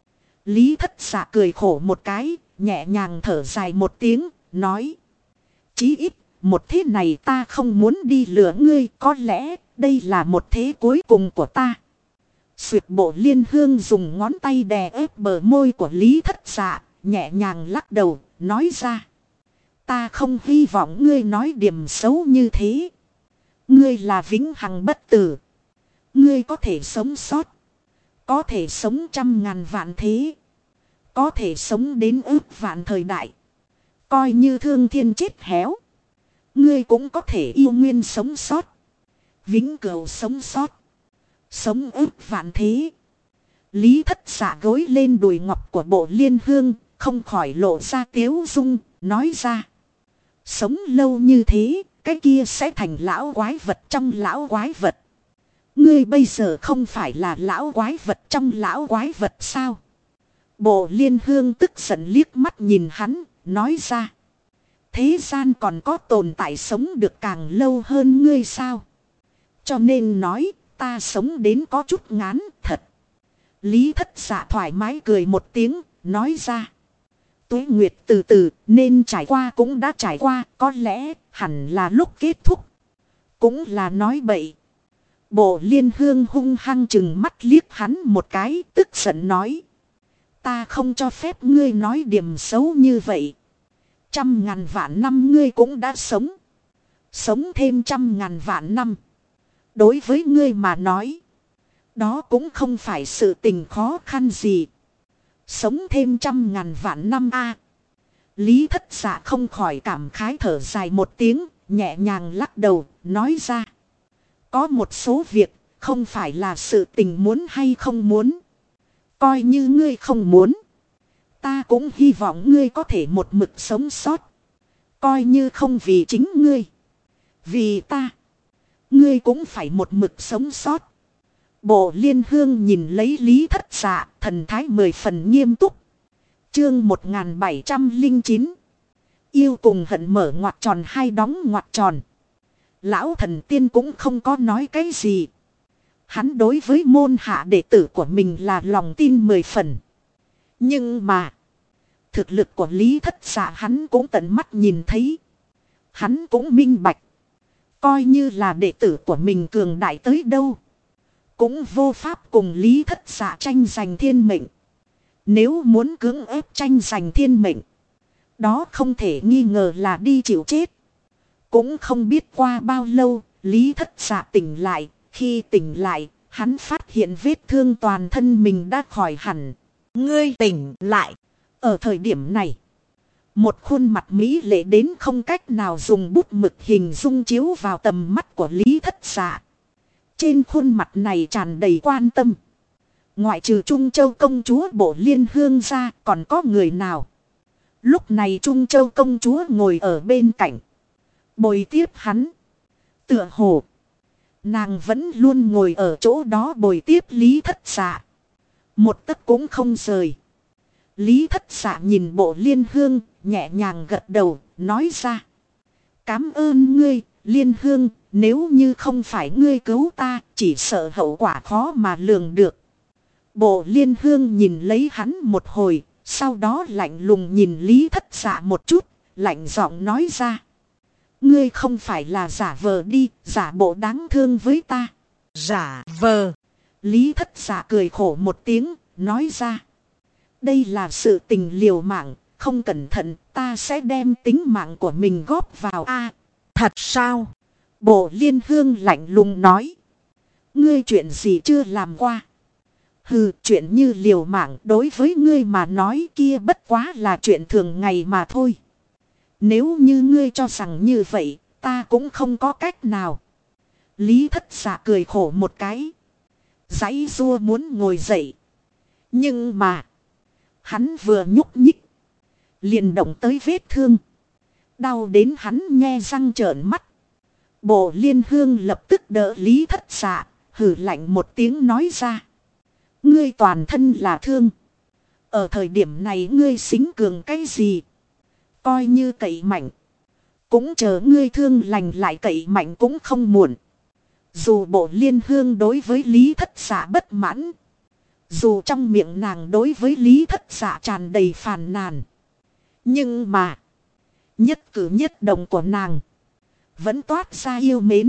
Lý Thất Xạ cười khổ một cái, nhẹ nhàng thở dài một tiếng, nói. Chí ít, một thế này ta không muốn đi lừa ngươi, có lẽ đây là một thế cuối cùng của ta. Xuyệt Bộ Liên Hương dùng ngón tay đè ép bờ môi của Lý Thất Xạ, nhẹ nhàng lắc đầu, nói ra. Ta không hy vọng ngươi nói điểm xấu như thế. Ngươi là vĩnh hằng bất tử. Ngươi có thể sống sót. Có thể sống 100.000 vạn thế. Có thể sống đến ước vạn thời đại. Coi như thương thiên chết héo. Ngươi cũng có thể yêu nguyên sống sót. Vĩnh cửu sống sót. Sống ước vạn thế. Lý Thất Xạ gối lên đùi ngọc của Bộ Liên Hương. Không khỏi lộ ra tiếu dung. Nói ra. Sống lâu như thế. Cái kia sẽ thành lão quái vật trong lão quái vật. Ngươi bây giờ không phải là lão quái vật trong lão quái vật sao? Bộ Liên Hương tức giận liếc mắt nhìn hắn, nói ra. Thế gian còn có tồn tại sống được càng lâu hơn ngươi sao? Cho nên nói, ta sống đến có chút ngán thật. Lý Thất Xạ thoải mái cười một tiếng, nói ra. Tuế Nguyệt từ từ, nên trải qua cũng đã trải qua, có lẽ hẳn là lúc kết thúc. Cũng là nói bậy. Bộ Liên Hương hung hăng chừng mắt liếc hắn một cái, tức giận nói. Ta không cho phép ngươi nói điểm xấu như vậy. 100.000 vạn năm ngươi cũng đã sống. Sống thêm 100.000 vạn năm. Đối với ngươi mà nói, đó cũng không phải sự tình khó khăn gì. Sống thêm 100.000 vạn năm a. Lý Thất Xạ không khỏi cảm khái thở dài một tiếng, nhẹ nhàng lắc đầu, nói ra. Có một số việc, không phải là sự tình muốn hay không muốn. Coi như ngươi không muốn. Ta cũng hy vọng ngươi có thể một mực sống sót. Coi như không vì chính ngươi. Vì ta. Ngươi cũng phải một mực sống sót. Bộ Liên Hương nhìn lấy Lý Thất Xạ, thần thái 10 phần nghiêm túc. Chương 1709. Yêu cùng hận mở ngoặc tròn hay đóng ngoặc tròn. Lão thần tiên cũng không có nói cái gì. Hắn đối với môn hạ đệ tử của mình là lòng tin 10 phần. Nhưng mà, thực lực của Lý Thất Xạ hắn cũng tận mắt nhìn thấy. Hắn cũng minh bạch. Coi như là đệ tử của mình cường đại tới đâu, cũng vô pháp cùng Lý Thất Xạ tranh giành thiên mệnh. Nếu muốn cưỡng ép tranh giành thiên mệnh, đó không thể nghi ngờ là đi chịu chết. Cũng không biết qua bao lâu, Lý Thất Dạ tỉnh lại. Khi tỉnh lại, hắn phát hiện vết thương toàn thân mình đã khỏi hẳn. Ngươi tỉnh lại. Ở thời điểm này, một khuôn mặt mỹ lệ đến không cách nào dùng bút mực hình dung chiếu vào tầm mắt của Lý Thất Dạ. Trên khuôn mặt này tràn đầy quan tâm. Ngoại trừ Trung Châu công chúa Bộ Liên Hương ra, còn có người nào? Lúc này Trung Châu công chúa ngồi ở bên cạnh, bồi tiếp hắn. Tựa hồ nàng vẫn luôn ngồi ở chỗ đó bồi tiếp Lý Thất Dạ, một tấc cũng không rời. Lý Thất Dạ nhìn Bộ Liên Hương, nhẹ nhàng gật đầu, nói ra: cảm ơn ngươi, Liên Hương, nếu như không phải ngươi cứu ta, chỉ sợ hậu quả khó mà lường được. Bộ Liên Hương nhìn lấy hắn một hồi, sau đó lạnh lùng nhìn Lý Thất Dạ một chút, lạnh giọng nói ra: ngươi không phải là giả vờ đi, giả bộ đáng thương với ta. Giả vờ. Lý Thất Dạ cười khổ một tiếng, nói ra: đây là sự tình liều mạng, không cẩn thận ta sẽ đem tính mạng của mình góp vào. A, thật sao? Bộ Liên Hương lạnh lùng nói: ngươi chuyện gì chưa làm qua? Hừ, chuyện như liều mạng đối với ngươi mà nói kia bất quá là chuyện thường ngày mà thôi. Nếu như ngươi cho rằng như vậy, ta cũng không có cách nào. Lý Thất Dạ cười khổ một cái, giãy giụa muốn ngồi dậy. Nhưng mà hắn vừa nhúc nhích, liền động tới vết thương, đau đến hắn nhe răng trợn mắt. Bộ Liên Hương lập tức đỡ Lý Thất Dạ, hừ lạnh một tiếng nói ra: ngươi toàn thân là thương, ở thời điểm này ngươi xính cường cái gì? Coi như cậy mạnh, cũng chờ ngươi thương lành lại cậy mạnh cũng không muộn. Dù Bộ Liên Hương đối với Lý Thất Dạ bất mãn, dù trong miệng nàng đối với Lý Thất Dạ tràn đầy phàn nàn, nhưng mà nhất cử nhất động của nàng vẫn toát ra yêu mến.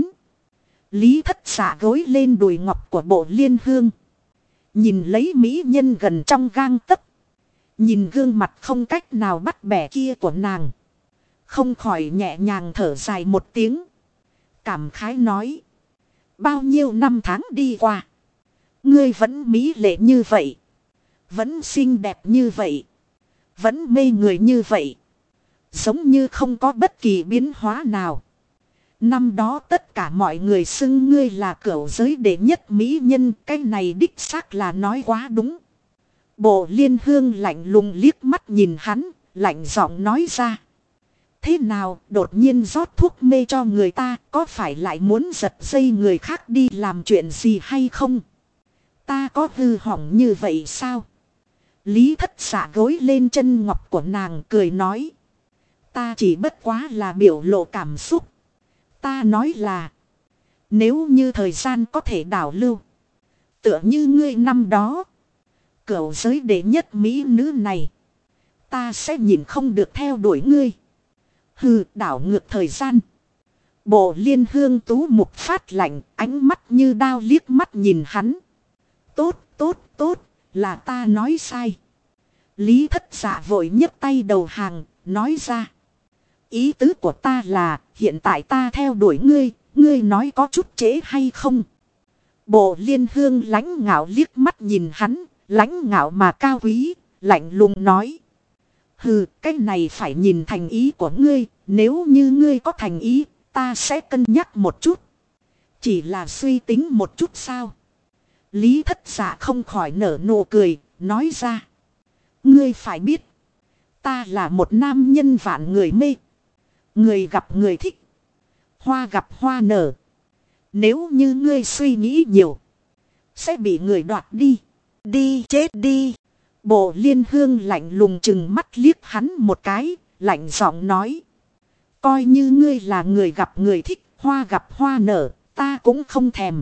Lý Thất Dạ gối lên đùi ngọc của Bộ Liên Hương, nhìn lấy mỹ nhân gần trong gang tấc, nhìn gương mặt không cách nào bắt bẻ kia của nàng, không khỏi nhẹ nhàng thở dài một tiếng, cảm khái nói: bao nhiêu năm tháng đi qua, ngươi vẫn mỹ lệ như vậy, vẫn xinh đẹp như vậy, vẫn mê người như vậy, giống như không có bất kỳ biến hóa nào. Năm đó tất cả mọi người xưng ngươi là cửu giới đệ nhất mỹ nhân, cái này đích xác là nói quá đúng. Bộ Liên Hương lạnh lùng liếc mắt nhìn hắn, lạnh giọng nói ra: thế nào, đột nhiên rót thuốc mê cho người ta, có phải lại muốn giật dây người khác đi làm chuyện gì hay không? Ta có hư hỏng như vậy sao? Lý Thất Dạ gối lên chân ngọc của nàng cười nói: ta chỉ bất quá là biểu lộ cảm xúc. Ta nói là, nếu như thời gian có thể đảo lưu, tựa như ngươi năm đó, cửu giới đệ nhất mỹ nữ này, ta sẽ nhìn không được theo đuổi ngươi. Hừ, đảo ngược thời gian. Bộ Liên Hương tú mục phát lạnh, ánh mắt như đao liếc mắt nhìn hắn. Tốt, tốt, tốt, là ta nói sai. Lý Thất Dạ vội nhấc tay đầu hàng, nói ra: ý tứ của ta là, hiện tại ta theo đuổi ngươi, ngươi nói có chút trễ hay không? Bộ Liên Hương lãnh ngạo liếc mắt nhìn hắn, lãnh ngạo mà cao quý, lạnh lùng nói: hừ, cái này phải nhìn thành ý của ngươi, nếu như ngươi có thành ý, ta sẽ cân nhắc một chút. Chỉ là suy tính một chút sao? Lý Thất Dạ không khỏi nở nụ cười, nói ra: ngươi phải biết, ta là một nam nhân vạn người mê. Người gặp người thích, hoa gặp hoa nở. Nếu như ngươi suy nghĩ nhiều, sẽ bị người đoạt đi. Đi chết đi. Bộ Liên Hương lạnh lùng chừng mắt liếc hắn một cái, lạnh giọng nói: coi như ngươi là người gặp người thích, hoa gặp hoa nở, ta cũng không thèm.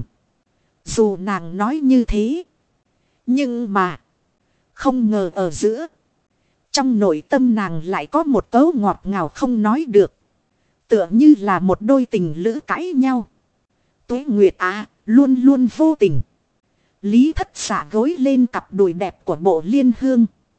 Dù nàng nói như thế, nhưng mà không ngờ ở giữa, trong nội tâm nàng lại có một cấu ngọt ngào không nói được. Tựa như là một đôi tình lữ cãi nhau. Tuế Nguyệt à, luôn luôn vô tình. Lý Thất Dạ gối lên cặp đùi đẹp của Bộ Liên Hương,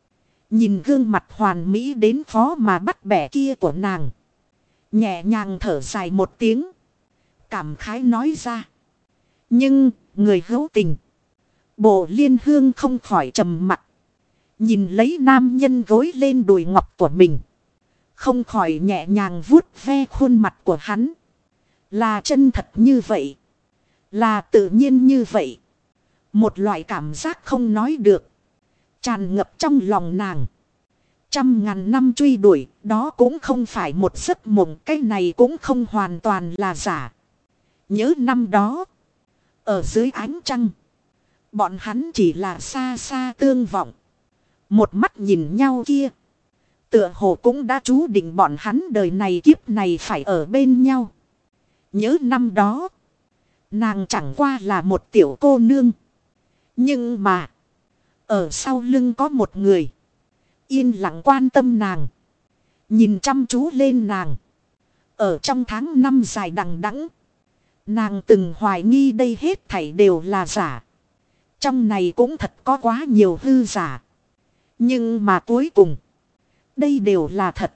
Nhìn gương mặt hoàn mỹ đến khó mà bắt bẻ kia của nàng. Nhẹ nhàng thở dài một tiếng. Cảm khái nói ra. Nhưng, người hữu tình. Bộ Liên Hương không khỏi trầm mặt. Nhìn lấy nam nhân gối lên đùi ngọc của mình. Không khỏi nhẹ nhàng vuốt ve khuôn mặt của hắn. Là chân thật như vậy. Là tự nhiên như vậy. Một loại cảm giác không nói được. Tràn ngập trong lòng nàng. 100.000 năm truy đuổi, đó cũng không phải một giấc mộng, cái này cũng không hoàn toàn là giả. Nhớ năm đó, ở dưới ánh trăng, bọn hắn chỉ là xa xa tương vọng. Một mắt nhìn nhau kia, tựa hồ cũng đã chú định bọn hắn đời này kiếp này phải ở bên nhau. Nhớ năm đó, nàng chẳng qua là một tiểu cô nương. Nhưng mà, ở sau lưng có một người yên lặng quan tâm nàng, nhìn chăm chú lên nàng. Ở trong tháng năm dài đằng đẵng, nàng từng hoài nghi đây hết thảy đều là giả. Trong này cũng thật có quá nhiều hư giả. Nhưng mà cuối cùng, đây đều là thật.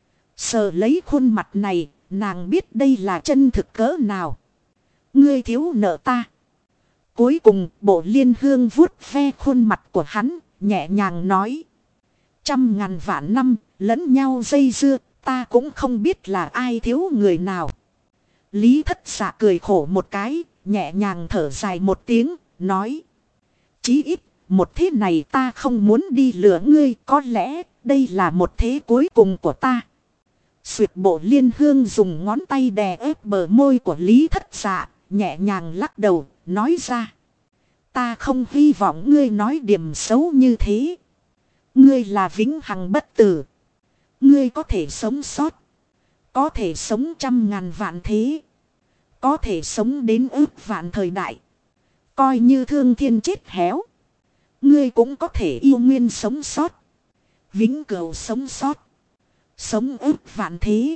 Sờ lấy khuôn mặt này, nàng biết đây là chân thực cỡ nào. Ngươi thiếu nợ ta. Cuối cùng, Bộ Liên Hương vuốt ve khuôn mặt của hắn, nhẹ nhàng nói. 100.000 vạn năm, lẫn nhau dây dưa, ta cũng không biết là ai thiếu người nào. Lý Thất Dạ cười khổ một cái, nhẹ nhàng thở dài một tiếng, nói. Chí ít, một thế này ta không muốn đi lừa ngươi, có lẽ đây là một thế cuối cùng của ta. Xuyệt Bộ Liên Hương dùng ngón tay đè ép bờ môi của Lý Thất Dạ, nhẹ nhàng lắc đầu, nói ra. Ta không hy vọng ngươi nói điểm xấu như thế. Ngươi là vĩnh hằng bất tử. Ngươi có thể sống sót. Có thể sống 100.000 vạn thế. Có thể sống đến ước vạn thời đại. Coi như thương thiên chết héo. Ngươi cũng có thể yêu nguyên sống sót. Vĩnh cửu sống sót. Sống ước vạn thế.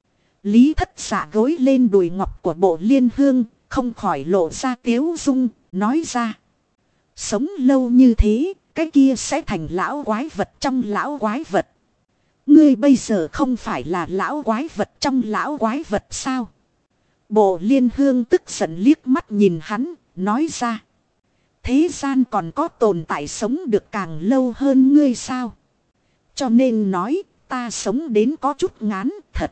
Lý Thất Dạ gối lên đùi ngọc của Bộ Liên Hương. Không khỏi lộ ra tiếu dung. Nói ra. Sống lâu như thế. Cái kia sẽ thành lão quái vật trong lão quái vật. Ngươi bây giờ không phải là lão quái vật trong lão quái vật sao? Bộ Liên Hương tức giận liếc mắt nhìn hắn, nói ra. Thế gian còn có tồn tại sống được càng lâu hơn ngươi sao? Cho nên nói, ta sống đến có chút ngán thật.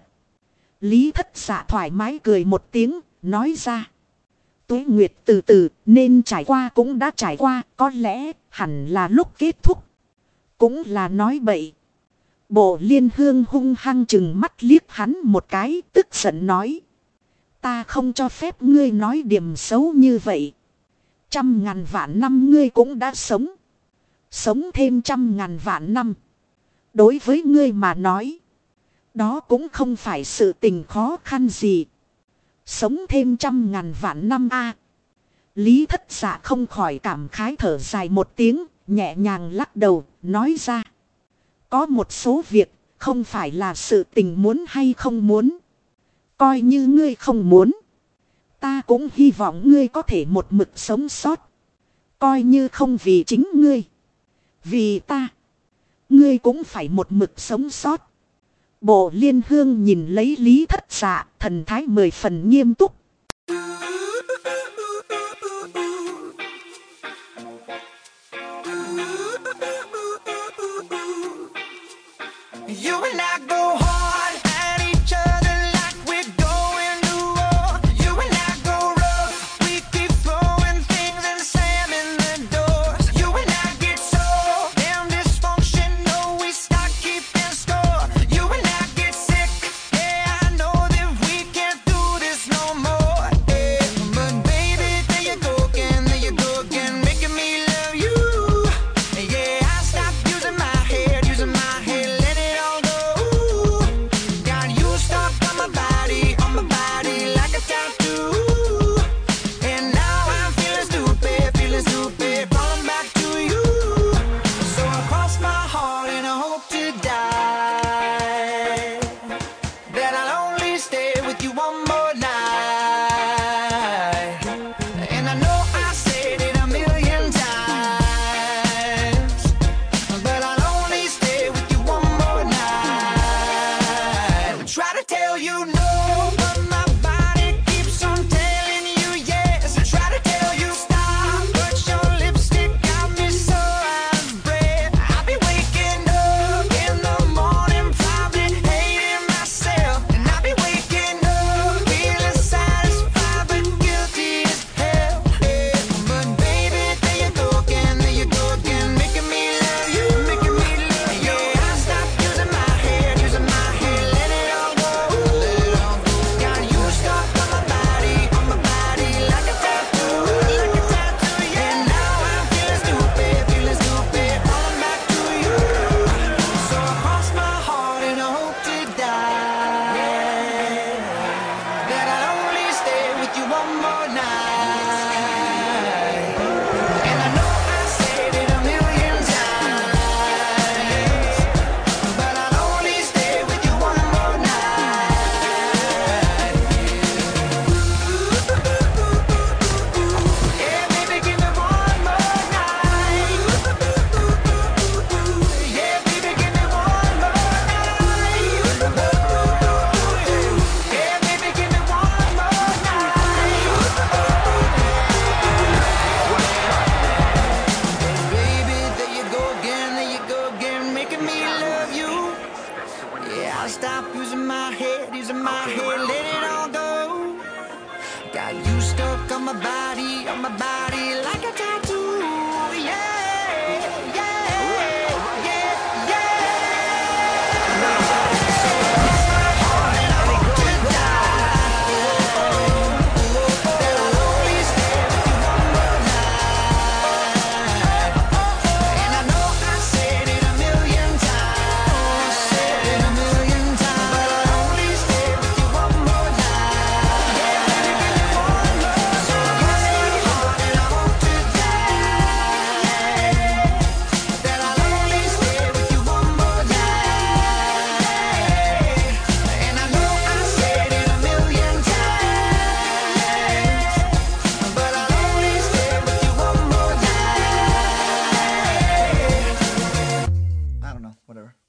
Lý Thất Dạ thoải mái cười một tiếng, nói ra. Tuế nguyệt từ từ, nên trải qua cũng đã trải qua, có lẽ hẳn là lúc kết thúc. Cũng là nói bậy. Bộ Liên Hương hung hăng chừng mắt liếc hắn một cái, tức giận nói. Ta không cho phép ngươi nói điểm xấu như vậy. 100.000 vạn năm ngươi cũng đã sống. Sống thêm 100.000 vạn năm. Đối với ngươi mà nói, đó cũng không phải sự tình khó khăn gì. Sống thêm 100.000 vạn năm a. Lý Thất Dạ không khỏi cảm khái thở dài một tiếng, nhẹ nhàng lắc đầu, nói ra. Có một số việc, không phải là sự tình muốn hay không muốn. Coi như ngươi không muốn. Ta cũng hy vọng ngươi có thể một mực sống sót. Coi như không vì chính ngươi. Vì ta. Ngươi cũng phải một mực sống sót. Bộ Liên Hương nhìn lấy Lý Thất Dạ, thần thái 10 phần nghiêm túc. You and I go hard at each other like we're going to war. You and I go rough, we keep throwing things and slamming the doors. You and I get so damn dysfunctional, we start keeping score. You and I get sick, yeah, I know that we can't do this no more. Yeah. But baby, there you go again, making me love you. Yeah, I stopped using my head, let it all go. Gotta stop using my head, let it all go. Got you stuck on my body like a tattoo. Yeah, yeah, yeah, yeah. My heart and I want to die. That I'll only stay with you one more night. And I know I said it a million times, but I'll only stay with you one more night. Yeah, baby, give me one more. So kiss my heart and I want to die. That I'll only stay with you one more night. And I know I said it a million times, but I'll only stay with you one more night. I don't know, whatever.